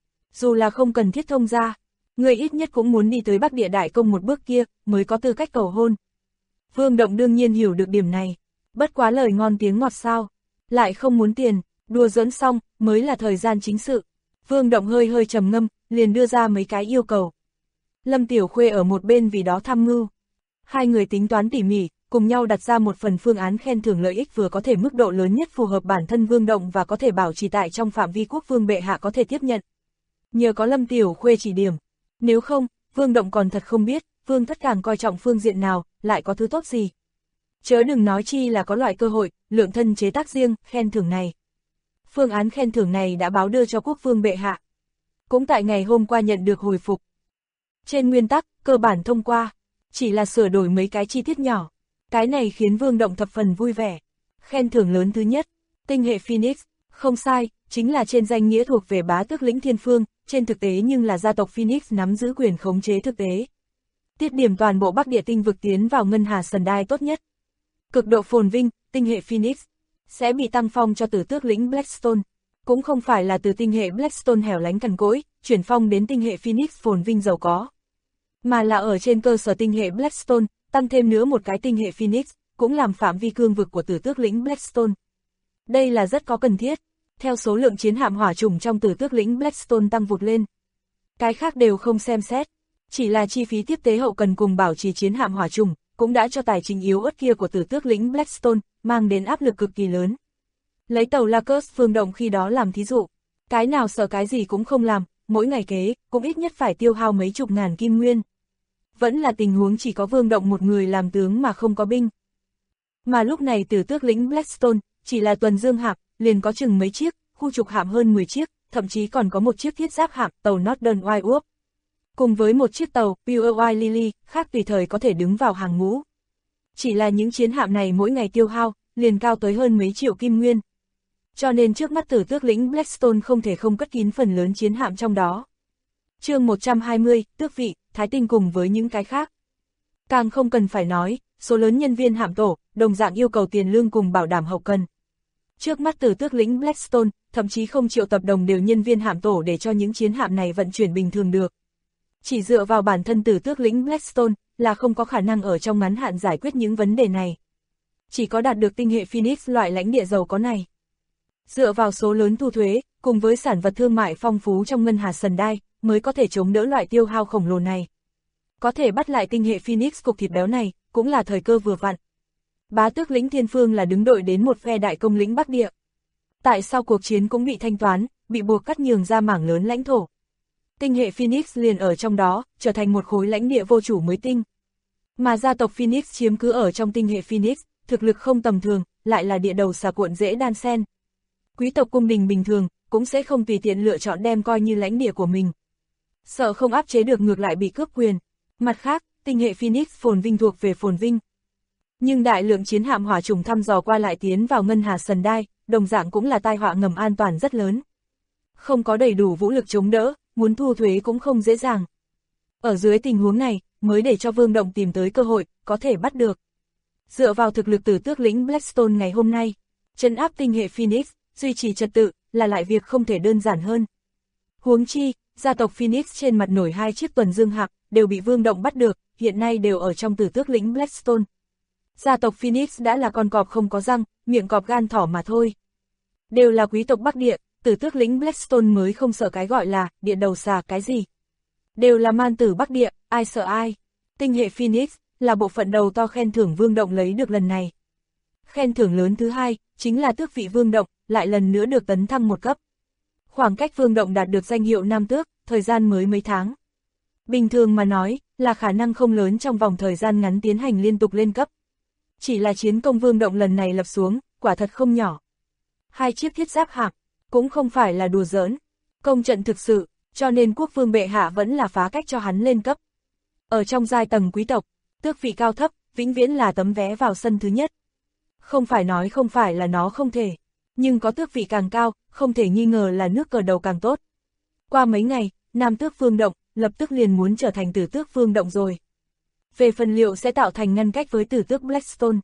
Dù là không cần thiết thông ra, người ít nhất cũng muốn đi tới Bắc Địa Đại Công một bước kia, mới có tư cách cầu hôn. Vương Động đương nhiên hiểu được điểm này. Bất quá lời ngon tiếng ngọt sao, lại không muốn tiền, đùa giỡn xong, mới là thời gian chính sự. Vương Động hơi trầm ngâm, liền đưa ra mấy cái yêu cầu. Lâm Tiểu Khuê ở một bên vì đó tham mưu. Hai người tính toán tỉ mỉ, cùng nhau đặt ra một phần phương án khen thưởng lợi ích vừa có thể mức độ lớn nhất phù hợp bản thân Vương Động và có thể bảo trì tại trong phạm vi quốc vương bệ hạ có thể tiếp nhận. Nhờ có Lâm Tiểu Khuê chỉ điểm, nếu không, Vương Động còn thật không biết, Vương Thất càng coi trọng phương diện nào, lại có thứ tốt gì. Chớ đừng nói chi là có loại cơ hội, lượng thân chế tác riêng, khen thưởng này. Phương án khen thưởng này đã báo đưa cho quốc vương bệ hạ. Cũng tại ngày hôm qua nhận được hồi phục. Trên nguyên tắc, cơ bản thông qua, chỉ là sửa đổi mấy cái chi tiết nhỏ. Cái này khiến Vương Động thập phần vui vẻ. Khen thưởng lớn thứ nhất, tinh hệ Phoenix, không sai, chính là trên danh nghĩa thuộc về bá tước lĩnh Thiên Phương, trên thực tế nhưng là gia tộc Phoenix nắm giữ quyền khống chế thực tế. Tiết điểm toàn bộ Bắc Địa tinh vực tiến vào Ngân Hà Sần Đai tốt nhất. Cực độ phồn vinh, tinh hệ Phoenix sẽ bị tăng phong cho từ tước lĩnh Blackstone. Cũng không phải là từ tinh hệ Blackstone hẻo lánh cằn cỗi, chuyển phong đến tinh hệ Phoenix phồn vinh giàu có. Mà là ở trên cơ sở tinh hệ Blackstone, tăng thêm nữa một cái tinh hệ Phoenix, cũng làm phạm vi cương vực của tử tước lĩnh Blackstone. Đây là rất có cần thiết. Theo số lượng chiến hạm hỏa trùng trong tử tước lĩnh Blackstone tăng vụt lên. Cái khác đều không xem xét, chỉ là chi phí tiếp tế hậu cần cùng bảo trì chiến hạm hỏa trùng, cũng đã cho tài chính yếu ớt kia của tử tước lĩnh Blackstone, mang đến áp lực cực kỳ lớn. Lấy tàu Lacus Phương Động khi đó làm thí dụ, cái nào sợ cái gì cũng không làm, mỗi ngày kế, cũng ít nhất phải tiêu hao mấy chục ngàn kim nguyên. Vẫn là tình huống chỉ có Vương Động một người làm tướng mà không có binh. Mà lúc này tử tước lĩnh Blackstone, chỉ là tuần dương hạm, liền có chừng mấy chiếc, khu trục hạm hơn 10 chiếc, thậm chí còn có một chiếc thiết giáp hạm, tàu Northern White Wolf. Cùng với một chiếc tàu, Pure White Lily, khác tùy thời có thể đứng vào hàng ngũ. Chỉ là những chiến hạm này mỗi ngày tiêu hao, liền cao tới hơn mấy triệu kim nguyên. Cho nên trước mắt tử tước lĩnh Blackstone không thể không cất kín phần lớn chiến hạm trong đó. Chương 120, tước vị, thái tinh cùng với những cái khác. Càng không cần phải nói, số lớn nhân viên hạm tổ, đồng dạng yêu cầu tiền lương cùng bảo đảm hậu cần. Trước mắt tử tước lĩnh Blackstone, thậm chí không triệu tập đồng đều nhân viên hạm tổ để cho những chiến hạm này vận chuyển bình thường được. Chỉ dựa vào bản thân tử tước lĩnh Blackstone, là không có khả năng ở trong ngắn hạn giải quyết những vấn đề này. Chỉ có đạt được tinh hệ Phoenix loại lãnh địa giàu có này. Dựa vào số lớn thu thuế, cùng với sản vật thương mại phong phú trong Ngân Hà Sần Đai, mới có thể chống đỡ loại tiêu hao khổng lồ này. Có thể bắt lại tinh hệ Phoenix cục thịt béo này, cũng là thời cơ vừa vặn. Bá tước lĩnh Thiên Phương là đứng đội đến một phe đại công lĩnh Bắc Địa. Tại sao cuộc chiến cũng bị thanh toán, bị buộc cắt nhường ra mảng lớn lãnh thổ. Tinh hệ Phoenix liền ở trong đó, trở thành một khối lãnh địa vô chủ mới tinh. Mà gia tộc Phoenix chiếm cứ ở trong tinh hệ Phoenix, thực lực không tầm thường, lại là địa đầu xà cuộn dễ đan xen. Quý tộc cung đình bình thường, cũng sẽ không tùy tiện lựa chọn đem coi như lãnh địa của mình. Sợ không áp chế được ngược lại bị cướp quyền. Mặt khác, tinh hệ Phoenix phồn vinh thuộc về phồn vinh. Nhưng đại lượng chiến hạm hỏa trùng thăm dò qua lại tiến vào ngân hà sần đai, đồng dạng cũng là tai họa ngầm an toàn rất lớn. Không có đầy đủ vũ lực chống đỡ, muốn thu thuế cũng không dễ dàng. Ở dưới tình huống này, mới để cho Vương Động tìm tới cơ hội, có thể bắt được. Dựa vào thực lực Tử Tước lĩnh Blackstone ngày hôm nay, trấn áp tinh hệ Phoenix, duy trì trật tự, là lại việc không thể đơn giản hơn. Huống chi, gia tộc Phoenix trên mặt nổi 2 chiếc tuần dương hạc, đều bị Vương Động bắt được, hiện nay đều ở trong Tử Tước lĩnh Blackstone. Gia tộc Phoenix đã là con cọp không có răng, miệng cọp gan thỏ mà thôi. Đều là quý tộc Bắc Địa, Tử Tước lĩnh Blackstone mới không sợ cái gọi là địa đầu xà cái gì. Đều là man tử Bắc Địa, ai sợ ai. Tinh hệ Phoenix là bộ phận đầu to khen thưởng Vương Động lấy được lần này. Khen thưởng lớn thứ hai chính là tước vị Vương Động, lại lần nữa được tấn thăng một cấp. Khoảng cách Vương Động đạt được danh hiệu nam tước, thời gian mới mấy tháng. Bình thường mà nói, là khả năng không lớn trong vòng thời gian ngắn tiến hành liên tục lên cấp. Chỉ là chiến công Vương Động lần này lập xuống, quả thật không nhỏ. 2 chiếc thiết giáp hạng, cũng không phải là đùa giỡn. Công trận thực sự, cho nên quốc vương bệ hạ vẫn là phá cách cho hắn lên cấp. Ở trong giai tầng quý tộc, tước vị cao thấp, vĩnh viễn là tấm vé vào sân thứ nhất. Không phải nói không phải là nó không thể, nhưng có tước vị càng cao, không thể nghi ngờ là nước cờ đầu càng tốt. Qua mấy ngày, nam tước Vương Động, lập tức liền muốn trở thành tử tước Vương Động rồi. Về phần liệu sẽ tạo thành ngăn cách với tử tước Blackstone.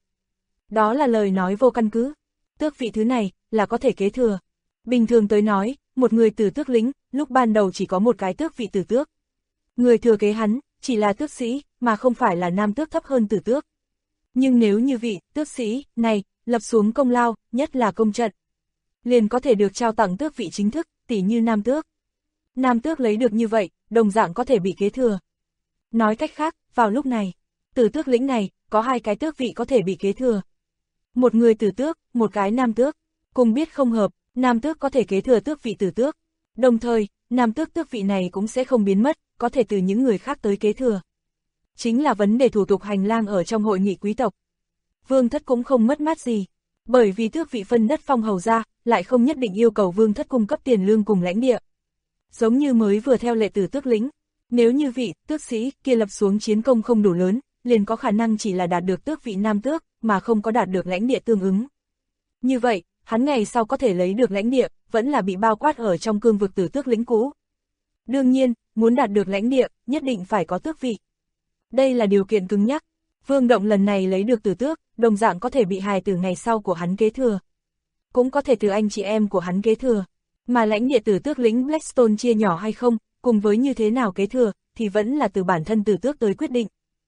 Đó là lời nói vô căn cứ. Tước vị thứ này, là có thể kế thừa. Bình thường tới nói, một người tử tước lính, lúc ban đầu chỉ có một cái tước vị tử tước. Người thừa kế hắn, chỉ là tước sĩ, mà không phải là nam tước thấp hơn tử tước. Nhưng nếu như vị tước sĩ này lập xuống công lao, nhất là công trận, liền có thể được trao tặng tước vị chính thức, tỉ như nam tước. Nam tước lấy được như vậy, đồng dạng có thể bị kế thừa. Nói cách khác, vào lúc này, tử tước lĩnh này, có 2 cái tước vị có thể bị kế thừa. Một người tử tước, một cái nam tước, cùng biết không hợp, nam tước có thể kế thừa tước vị tử tước. Đồng thời, nam tước tước vị này cũng sẽ không biến mất, có thể từ những người khác tới kế thừa. Chính là vấn đề thủ tục hành lang ở trong hội nghị quý tộc. Vương thất cũng không mất mát gì, bởi vì tước vị phân đất phong hầu ra, lại không nhất định yêu cầu vương thất cung cấp tiền lương cùng lãnh địa. Giống như mới vừa theo lệ Tử Tước lĩnh, nếu như vị tước sĩ kia lập xuống chiến công không đủ lớn, liền có khả năng chỉ là đạt được tước vị nam tước, mà không có đạt được lãnh địa tương ứng. Như vậy, hắn ngày sau có thể lấy được lãnh địa, vẫn là bị bao quát ở trong cương vực Tử Tước lĩnh cũ. Đương nhiên, muốn đạt được lãnh địa, nhất định phải có tước vị. Đây là điều kiện cứng nhắc. Vương Động lần này lấy được tử tước, đồng dạng có thể bị hài tử ngày sau của hắn kế thừa. Cũng có thể từ anh chị em của hắn kế thừa. Mà lãnh địa tử tước lĩnh Blackstone chia nhỏ hay không, cùng với như thế nào kế thừa, thì vẫn là từ bản thân tử tước tới quyết định.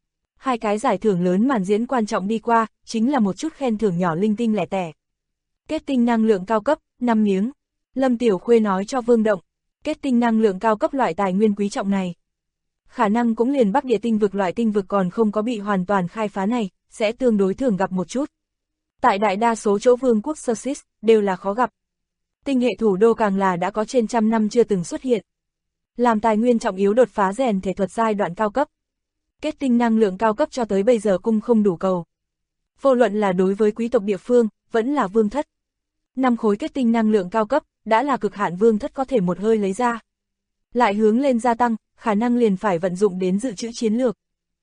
2 cái giải thưởng lớn màn diễn quan trọng đi qua, chính là một chút khen thưởng nhỏ linh tinh lẻ tẻ. Kết tinh năng lượng cao cấp, 5 miếng. Lâm Tiểu Khuê nói cho Vương Động, kết tinh năng lượng cao cấp loại tài nguyên quý trọng này. Khả năng cũng liền Bắc Địa tinh vực loại tinh vực còn không có bị hoàn toàn khai phá này, sẽ tương đối thường gặp một chút. Tại đại đa số chỗ vương quốc Sussex, đều là khó gặp. Tinh hệ thủ đô càng là đã có trên 100 năm chưa từng xuất hiện. Làm tài nguyên trọng yếu đột phá rèn thể thuật giai đoạn cao cấp. Kết tinh năng lượng cao cấp cho tới bây giờ cung không đủ cầu. Vô luận là đối với quý tộc địa phương, vẫn là vương thất. 5 khối kết tinh năng lượng cao cấp, đã là cực hạn vương thất có thể một hơi lấy ra. Lại hướng lên gia tăng, khả năng liền phải vận dụng đến dự trữ chiến lược.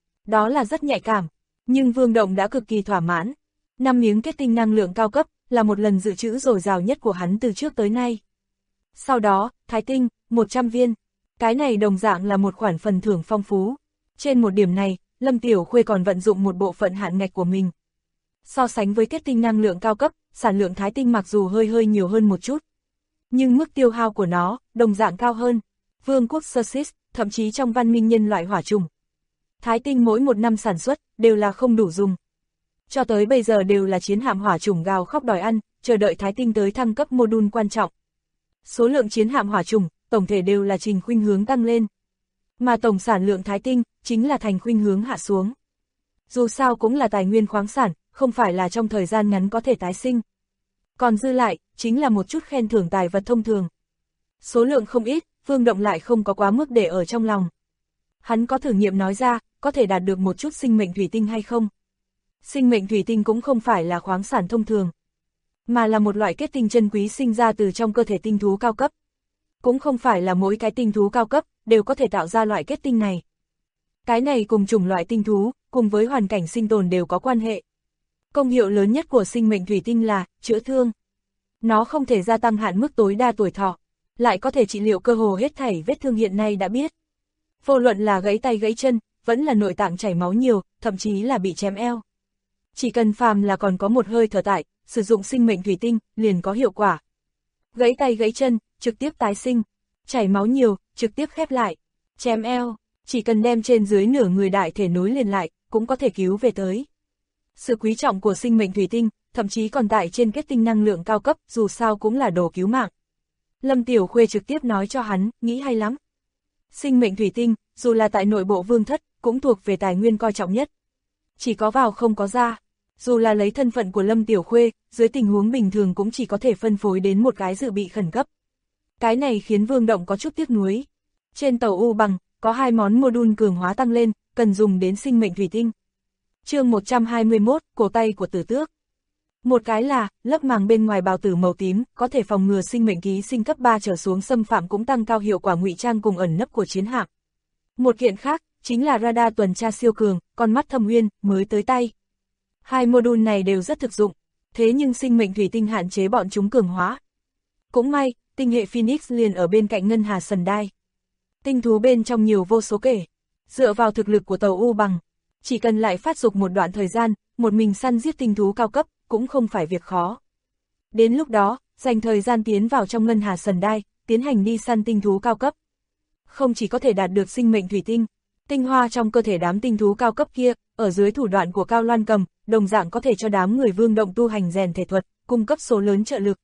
Đó là rất nhạy cảm, nhưng Vương Động đã cực kỳ thỏa mãn. 5 miếng kết tinh năng lượng cao cấp, là một lần dự trữ dồi dào nhất của hắn từ trước tới nay. Sau đó, Thái tinh, 100 viên. Cái này đồng dạng là một khoản phần thưởng phong phú. Trên một điểm này, Lâm Tiểu Khuê còn vận dụng một bộ phận hạn ngạch của mình. So sánh với kết tinh năng lượng cao cấp, sản lượng thái tinh mặc dù hơi nhiều hơn một chút. Nhưng mức tiêu hao của nó, đồng dạng cao hơn. Vương quốc Sussex, thậm chí trong văn minh nhân loại hỏa trùng. Thái tinh mỗi một năm sản xuất, đều là không đủ dùng. Cho tới bây giờ đều là chiến hạm hỏa trùng gào khóc đòi ăn, chờ đợi thái tinh tới thăng cấp module quan trọng. Số lượng chiến hạm hỏa trùng, tổng thể đều là trình khuynh hướng tăng lên. Mà tổng sản lượng thái tinh, chính là thành khuynh hướng hạ xuống. Dù sao cũng là tài nguyên khoáng sản, không phải là trong thời gian ngắn có thể tái sinh. Còn dư lại, chính là một chút khen thưởng tài vật thông thường. Số lượng không ít, Vương Động lại không có quá mức để ở trong lòng. Hắn có thử nghiệm nói ra, có thể đạt được một chút sinh mệnh thủy tinh hay không. Sinh mệnh thủy tinh cũng không phải là khoáng sản thông thường, mà là một loại kết tinh chân quý sinh ra từ trong cơ thể tinh thú cao cấp. Cũng không phải là mỗi cái tinh thú cao cấp đều có thể tạo ra loại kết tinh này. Cái này cùng chủng loại tinh thú, cùng với hoàn cảnh sinh tồn đều có quan hệ. Công hiệu lớn nhất của sinh mệnh thủy tinh là chữa thương. Nó không thể gia tăng hạn mức tối đa tuổi thọ, lại có thể trị liệu cơ hồ hết thảy vết thương hiện nay đã biết. Vô luận là gãy tay gãy chân, vẫn là nội tạng chảy máu nhiều, thậm chí là bị chém eo. Chỉ cần phàm là còn có một hơi thở tại, sử dụng sinh mệnh thủy tinh, liền có hiệu quả. Gãy tay gãy chân, trực tiếp tái sinh. Chảy máu nhiều, trực tiếp khép lại. Chém eo, chỉ cần đem trên dưới nửa người đại thể nối liền lại, cũng có thể cứu về tới. Sự quý trọng của sinh mệnh thủy tinh, thậm chí còn tại trên kết tinh năng lượng cao cấp, dù sao cũng là đồ cứu mạng. Lâm Tiểu Khuê trực tiếp nói cho hắn, nghĩ hay lắm. Sinh mệnh thủy tinh, dù là tại nội bộ vương thất, cũng thuộc về tài nguyên coi trọng nhất. Chỉ có vào không có ra. Dù là lấy thân phận của Lâm Tiểu Khuê, dưới tình huống bình thường cũng chỉ có thể phân phối đến một cái dự bị khẩn cấp. Cái này khiến Vương Động có chút tiếc nuối. Trên tàu U Bằng, có 2 món module cường hóa tăng lên, cần dùng đến sinh mệnh thủy tinh. Chương 121, cổ tay của Tử Tước. Một cái là, lớp màng bên ngoài bào tử màu tím, có thể phòng ngừa sinh mệnh ký sinh cấp 3 trở xuống xâm phạm cũng tăng cao hiệu quả ngụy trang cùng ẩn nấp của chiến hạm. Một kiện khác, chính là radar tuần tra siêu cường, con mắt thâm uyên, mới tới tay. 2 module này đều rất thực dụng, thế nhưng sinh mệnh thủy tinh hạn chế bọn chúng cường hóa. Cũng may, tinh hệ Phoenix liền ở bên cạnh Ngân Hà Sần Đai. Tinh thú bên trong nhiều vô số kể, dựa vào thực lực của tàu U Bằng, chỉ cần lại phát dục một đoạn thời gian, một mình săn giết tinh thú cao cấp, cũng không phải việc khó. Đến lúc đó, dành thời gian tiến vào trong Ngân Hà Sần Đai, tiến hành đi săn tinh thú cao cấp. Không chỉ có thể đạt được sinh mệnh thủy tinh, tinh hoa trong cơ thể đám tinh thú cao cấp kia, ở dưới thủ đoạn của Cao Loan Cầm, đồng dạng có thể cho đám người Vương Động tu hành rèn thể thuật, cung cấp số lớn trợ lực.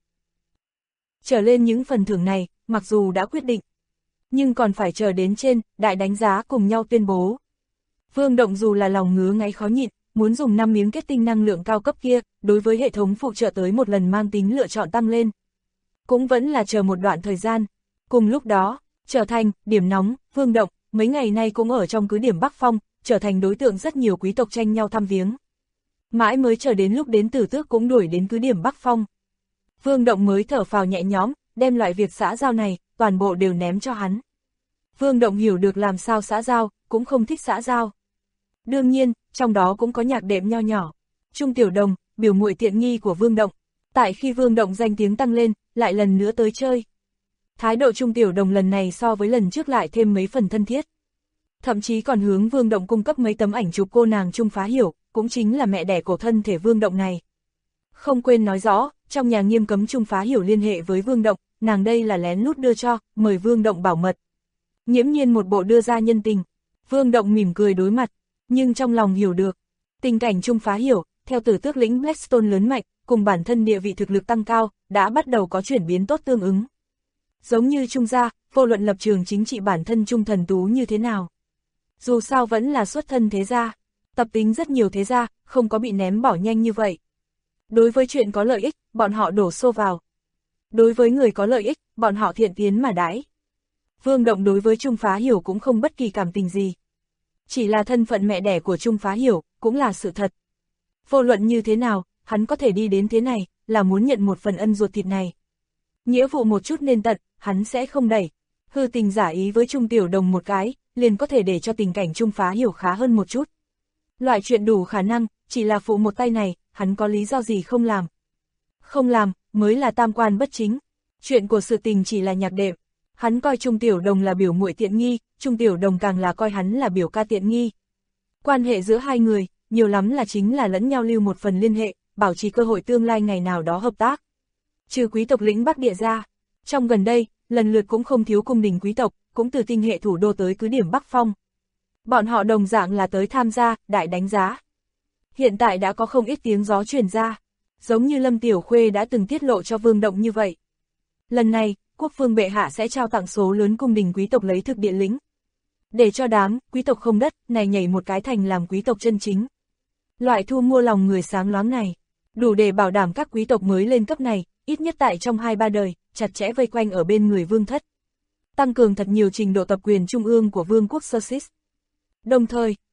Trở lên những phần thưởng này, mặc dù đã quyết định, nhưng còn phải chờ đến trên, đại đánh giá cùng nhau tuyên bố. Vương Động dù là lòng ngứa ngáy khó nhịn, muốn dùng 5 miếng kết tinh năng lượng cao cấp kia, đối với hệ thống phụ trợ tới một lần mang tính lựa chọn tăng lên. Cũng vẫn là chờ một đoạn thời gian. Cùng lúc đó, trở thành điểm nóng, Vương Động, mấy ngày nay cũng ở trong cứ điểm Bắc Phong, trở thành đối tượng rất nhiều quý tộc tranh nhau thăm viếng. Mãi mới chờ đến lúc đến Tử Tước cũng đuổi đến cứ điểm Bắc Phong. Vương Động mới thở phào nhẹ nhõm, đem loại việc xã giao này, toàn bộ đều ném cho hắn. Vương Động hiểu được làm sao xã giao, cũng không thích xã giao. Đương nhiên, trong đó cũng có nhạc đệm nho nhỏ. Trung Tiểu Đồng, biểu muội tiện nghi của Vương Động. Tại khi Vương Động danh tiếng tăng lên, lại lần nữa tới chơi. Thái độ Trung Tiểu Đồng lần này so với lần trước lại thêm mấy phần thân thiết. Thậm chí còn hướng Vương Động cung cấp mấy tấm ảnh chụp cô nàng Trung Phá Hiểu, cũng chính là mẹ đẻ của thân thể Vương Động này. Không quên nói rõ, trong nhà nghiêm cấm Trung Phá Hiểu liên hệ với Vương Động, nàng đây là lén lút đưa cho, mời Vương Động bảo mật. Nghiễm nhiên một bộ đưa ra nhân tình. Vương Động mỉm cười đối mặt, nhưng trong lòng hiểu được. Tình cảnh Trung Phá Hiểu, theo Tử Tước lĩnh Blackstone lớn mạnh, cùng bản thân địa vị thực lực tăng cao, đã bắt đầu có chuyển biến tốt tương ứng. Giống như Trung gia, vô luận lập trường chính trị bản thân Trung Thần Tú như thế nào. Dù sao vẫn là xuất thân thế gia, tập tính rất nhiều thế gia, không có bị ném bỏ nhanh như vậy. Đối với chuyện có lợi ích, bọn họ đổ xô vào. Đối với người có lợi ích, bọn họ thiện tiến mà đãi. Vương Động đối với Trung Phá Hiểu cũng không bất kỳ cảm tình gì. Chỉ là thân phận mẹ đẻ của Trung Phá Hiểu, cũng là sự thật. Vô luận như thế nào, hắn có thể đi đến thế này, là muốn nhận một phần ân ruột thịt này. Nghĩa vụ một chút nên tận, hắn sẽ không đẩy. Hư tình giả ý với Trung Tiểu Đồng một cái, liền có thể để cho tình cảnh Trung Phá Hiểu khá hơn một chút. Loại chuyện đủ khả năng, chỉ là phụ một tay này, hắn có lý do gì không làm. Không làm, mới là tam quan bất chính. Chuyện của sự tình chỉ là nhạc đệm. Hắn coi Trung Tiểu Đồng là biểu muội tiện nghi, Trung Tiểu Đồng càng là coi hắn là biểu ca tiện nghi. Quan hệ giữa hai người, nhiều lắm là chính là lẫn nhau lưu một phần liên hệ, bảo trì cơ hội tương lai ngày nào đó hợp tác. Trừ quý tộc lĩnh Bắc Địa ra, trong gần đây, lần lượt cũng không thiếu cung đình quý tộc, cũng từ tinh hệ thủ đô tới cứ điểm Bắc Phong. Bọn họ đồng dạng là tới tham gia, đại đánh giá. Hiện tại đã có không ít tiếng gió truyền ra, giống như Lâm Tiểu Khuê đã từng tiết lộ cho Vương Động như vậy. Lần này, quốc vương bệ hạ sẽ trao tặng số lớn cung đình quý tộc lấy thực địa lĩnh. Để cho đám quý tộc không đất này nhảy một cái thành làm quý tộc chân chính. Loại thu mua lòng người sáng loáng này, đủ để bảo đảm các quý tộc mới lên cấp này, ít nhất tại trong 2-3 đời, chặt chẽ vây quanh ở bên người vương thất. Tăng cường thật nhiều trình độ tập quyền trung ương của vương quốc Sussex. Đồng thời,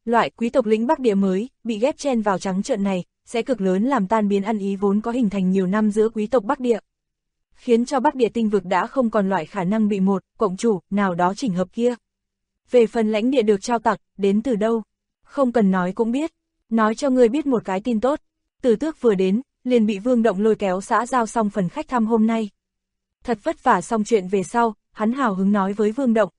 loại quý tộc lĩnh Bắc Địa mới, bị ghép chen vào trắng trợn này, sẽ cực lớn làm tan biến ăn ý vốn có hình thành nhiều năm giữa quý tộc Bắc Địa. Khiến cho Bắc Địa tinh vực đã không còn loại khả năng bị một cộng chủ nào đó chỉnh hợp kia. Về phần lãnh địa được trao tặng, đến từ đâu? Không cần nói cũng biết. Nói cho ngươi biết một cái tin tốt. Tử Tước vừa đến, liền bị Vương Động lôi kéo xã giao xong phần khách thăm hôm nay. Thật vất vả xong chuyện về sau, hắn hào hứng nói với Vương Động.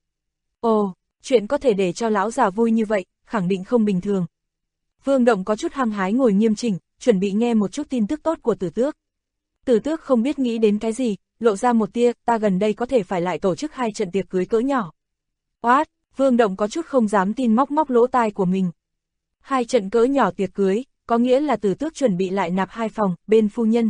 Ồ, chuyện có thể để cho lão già vui như vậy, khẳng định không bình thường. Vương Động có chút hăng hái ngồi nghiêm chỉnh, chuẩn bị nghe một chút tin tức tốt của Tử Tước. Tử Tước không biết nghĩ đến cái gì, lộ ra một tia, ta gần đây có thể phải lại tổ chức 2 trận tiệc cưới cỡ nhỏ. Oát, Vương Động có chút không dám tin móc móc lỗ tai của mình. 2 trận cỡ nhỏ tiệc cưới, có nghĩa là Tử Tước chuẩn bị lại nạp 2 phòng, bên phu nhân.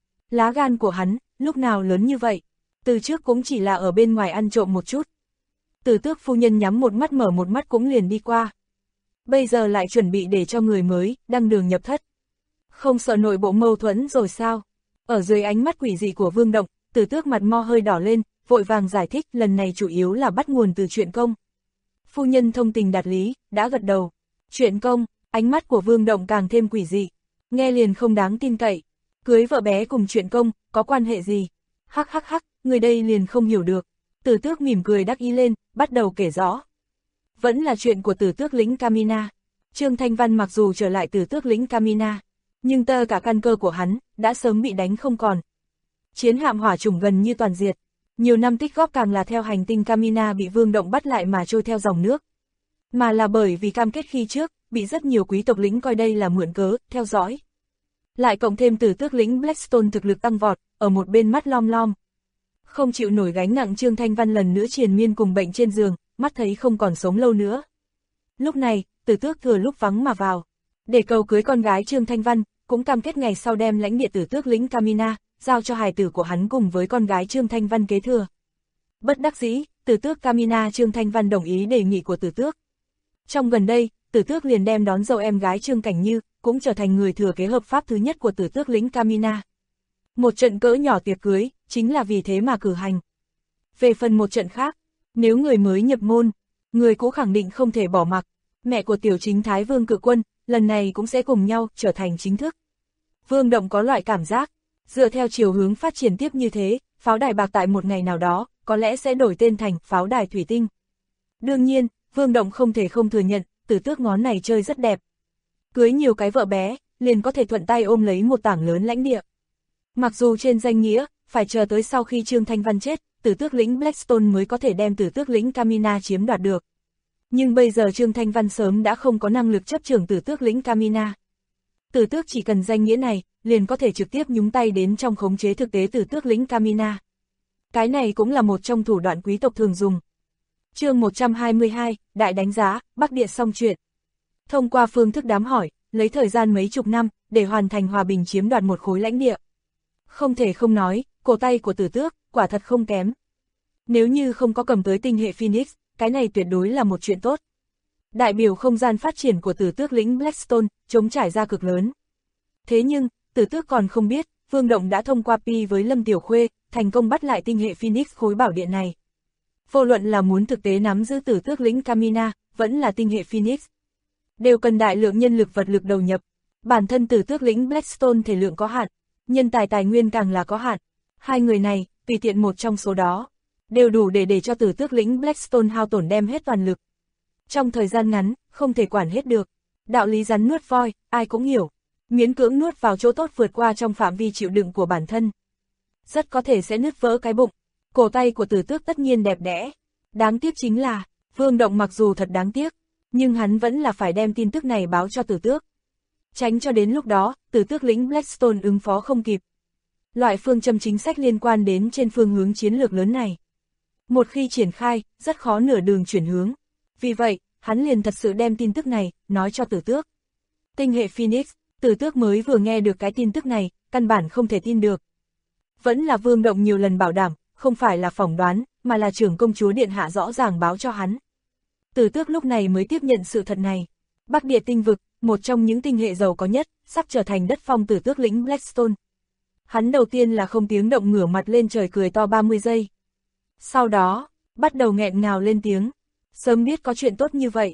Lá gan của hắn, lúc nào lớn như vậy, từ trước cũng chỉ là ở bên ngoài ăn trộm một chút. Tử Tước phu nhân nhắm một mắt mở một mắt cũng liền đi qua. Bây giờ lại chuẩn bị để cho người mới, đăng đường nhập thất. Không sợ nội bộ mâu thuẫn rồi sao? Ở dưới ánh mắt quỷ dị của Vương Động, Tử Tước mặt mo hơi đỏ lên, vội vàng giải thích lần này chủ yếu là bắt nguồn từ chuyện công. Phu nhân thông tình đạt lý, đã gật đầu. Chuyện công, ánh mắt của Vương Động càng thêm quỷ dị. Nghe liền không đáng tin cậy. Cưới vợ bé cùng chuyện công, có quan hệ gì? Hắc hắc hắc, người đây liền không hiểu được. Tử Tước mỉm cười đắc ý lên, bắt đầu kể rõ. Vẫn là chuyện của Tử Tước lĩnh Camina. Trương Thanh Văn mặc dù trở lại Tử Tước lĩnh Camina, nhưng tơ cả căn cơ của hắn, đã sớm bị đánh không còn. Chiến hạm hỏa chủng gần như toàn diệt. Nhiều năm tích góp càng là theo hành tinh Camina bị Vương Động bắt lại mà trôi theo dòng nước. Mà là bởi vì cam kết khi trước, bị rất nhiều quý tộc lĩnh coi đây là mượn cớ, theo dõi. Lại cộng thêm Tử Tước lĩnh Blackstone thực lực tăng vọt, ở một bên mắt lom lom. Không chịu nổi gánh nặng Trương Thanh Văn lần nữa triền miên cùng bệnh trên giường, mắt thấy không còn sống lâu nữa. Lúc này, Tử Tước thừa lúc vắng mà vào. Để cầu cưới con gái Trương Thanh Văn, cũng cam kết ngày sau đem lãnh địa Tử Tước lĩnh Camina, giao cho hài tử của hắn cùng với con gái Trương Thanh Văn kế thừa. Bất đắc dĩ, Tử Tước Camina Trương Thanh Văn đồng ý đề nghị của Tử Tước. Trong gần đây, Tử Tước liền đem đón dâu em gái Trương Cảnh Như, cũng trở thành người thừa kế hợp pháp thứ nhất của Tử Tước lĩnh Camina. Một trận cỡ nhỏ tiệc cưới, chính là vì thế mà cử hành. Về phần một trận khác, nếu người mới nhập môn, người cũ khẳng định không thể bỏ mặc. Mẹ của tiểu chính Thái Vương Cự Quân, lần này cũng sẽ cùng nhau trở thành chính thức. Vương Động có loại cảm giác, dựa theo chiều hướng phát triển tiếp như thế, pháo đài bạc tại một ngày nào đó, có lẽ sẽ đổi tên thành pháo đài thủy tinh. Đương nhiên, Vương Động không thể không thừa nhận, Tử Tước ngón này chơi rất đẹp. Cưới nhiều cái vợ bé, liền có thể thuận tay ôm lấy một tảng lớn lãnh địa. Mặc dù trên danh nghĩa, phải chờ tới sau khi Trương Thanh Văn chết, Tử Tước lĩnh Blackstone mới có thể đem Tử Tước lĩnh Camina chiếm đoạt được. Nhưng bây giờ Trương Thanh Văn sớm đã không có năng lực chấp trưởng Tử Tước lĩnh Camina. Tử Tước chỉ cần danh nghĩa này, liền có thể trực tiếp nhúng tay đến trong khống chế thực tế Tử Tước lĩnh Camina. Cái này cũng là một trong thủ đoạn quý tộc thường dùng. Chương 122, Đại đánh giá, Bắc Địa xong chuyện. Thông qua phương thức đám hỏi, lấy thời gian mấy chục năm, để hoàn thành hòa bình chiếm đoạt một khối lãnh địa. Không thể không nói, cổ tay của Tử Tước, quả thật không kém. Nếu như không có cầm tới tinh hệ Phoenix, cái này tuyệt đối là một chuyện tốt. Đại biểu không gian phát triển của Tử Tước lĩnh Blackstone, chống trải ra cực lớn. Thế nhưng, Tử Tước còn không biết, Vương Động đã thông qua Pi với Lâm Tiểu Khuê, thành công bắt lại tinh hệ Phoenix khối bảo điện này. Vô luận là muốn thực tế nắm giữ Tử Tước lĩnh Camina, vẫn là tinh hệ Phoenix, đều cần đại lượng nhân lực vật lực đầu nhập. Bản thân Tử Tước lĩnh Blackstone thể lượng có hạn, nhân tài tài nguyên càng là có hạn. Hai người này, tùy tiện một trong số đó, đều đủ để cho Tử Tước lĩnh Blackstone hao tổn đem hết toàn lực. Trong thời gian ngắn, không thể quản hết được. Đạo lý rắn nuốt voi, ai cũng hiểu. Miễn cưỡng nuốt vào chỗ tốt vượt qua trong phạm vi chịu đựng của bản thân. Rất có thể sẽ nứt vỡ cái bụng. Cổ tay của Tử Tước tất nhiên đẹp đẽ. Đáng tiếc chính là, Vương Động mặc dù thật đáng tiếc, nhưng hắn vẫn là phải đem tin tức này báo cho Tử Tước. Tránh cho đến lúc đó, Tử Tước lĩnh Blackstone ứng phó không kịp. Loại phương châm chính sách liên quan đến trên phương hướng chiến lược lớn này. Một khi triển khai, rất khó nửa đường chuyển hướng. Vì vậy, hắn liền thật sự đem tin tức này, nói cho Tử Tước. Tinh hệ Phoenix, Tử Tước mới vừa nghe được cái tin tức này, căn bản không thể tin được. Vẫn là Vương Động nhiều lần bảo đảm, không phải là phỏng đoán, mà là trưởng công chúa điện hạ rõ ràng báo cho hắn. Tử Tước lúc này mới tiếp nhận sự thật này. Bắc Địa tinh vực, một trong những tinh hệ giàu có nhất, sắp trở thành đất phong Tử Tước lĩnh Blackstone. Hắn đầu tiên là không tiếng động ngửa mặt lên trời cười to 30 giây. Sau đó, bắt đầu nghẹn ngào lên tiếng. Sớm biết có chuyện tốt như vậy.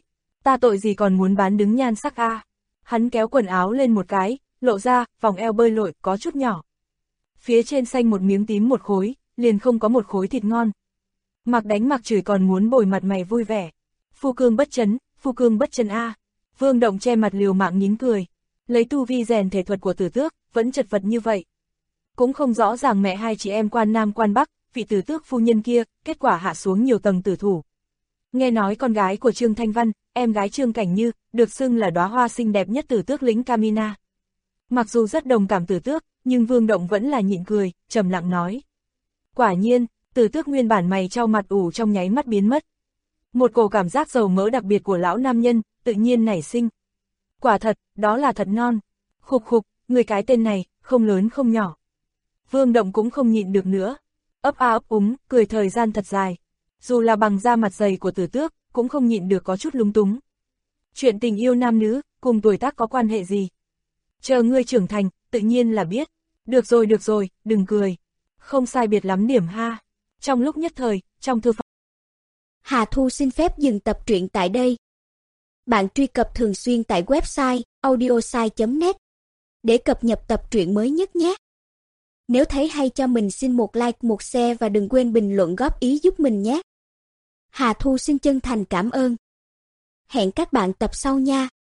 Ta tội gì còn muốn bán đứng nhan sắc a. Hắn kéo quần áo lên một cái, lộ ra, vòng eo bơi lội, có chút nhỏ. Phía trên xanh một miếng tím một khối, liền không có một khối thịt ngon. Mặc đánh mặc chửi còn muốn bồi mặt mày vui vẻ. Phu cương bất chấn a. Vương Động che mặt liều mạng nín cười. Lấy tu vi rèn thể thuật của Tử Tước, vẫn chật vật như vậy. Cũng không rõ ràng mẹ hai chị em quan Nam quan Bắc, vị Tử Tước phu nhân kia, kết quả hạ xuống nhiều tầng tử thủ. Nghe nói con gái của Trương Thanh Văn, em gái Trương Cảnh Như, được xưng là đóa hoa xinh đẹp nhất Tử Tước lĩnh Camina. Mặc dù rất đồng cảm Tử Tước, nhưng Vương Động vẫn là nhịn cười, trầm lặng nói. Quả nhiên, Tử Tước nguyên bản mày trao mặt ủ trong nháy mắt biến mất. Một cổ cảm giác dầu mỡ đặc biệt của lão nam nhân, tự nhiên nảy sinh. Quả thật, đó là thật non. Khục khục, người cái tên này, không lớn không nhỏ. Vương Động cũng không nhịn được nữa. Ấp a ấp úng, cười thời gian thật dài. Dù là bằng da mặt dày của Tử Tước, cũng không nhịn được có chút lung túng. Chuyện tình yêu nam nữ, cùng tuổi tác có quan hệ gì? Chờ ngươi trưởng thành, tự nhiên là biết. Được rồi, đừng cười. Không sai biệt lắm điểm ha. Trong lúc nhất thời, trong thư phòng. Hà Thu xin phép dừng tập truyện tại đây. Bạn truy cập thường xuyên tại website audiosai.net để cập nhật tập truyện mới nhất nhé. Nếu thấy hay cho mình xin một like, một share và đừng quên bình luận góp ý giúp mình nhé. Hà Thu xin chân thành cảm ơn. Hẹn các bạn tập sau nha.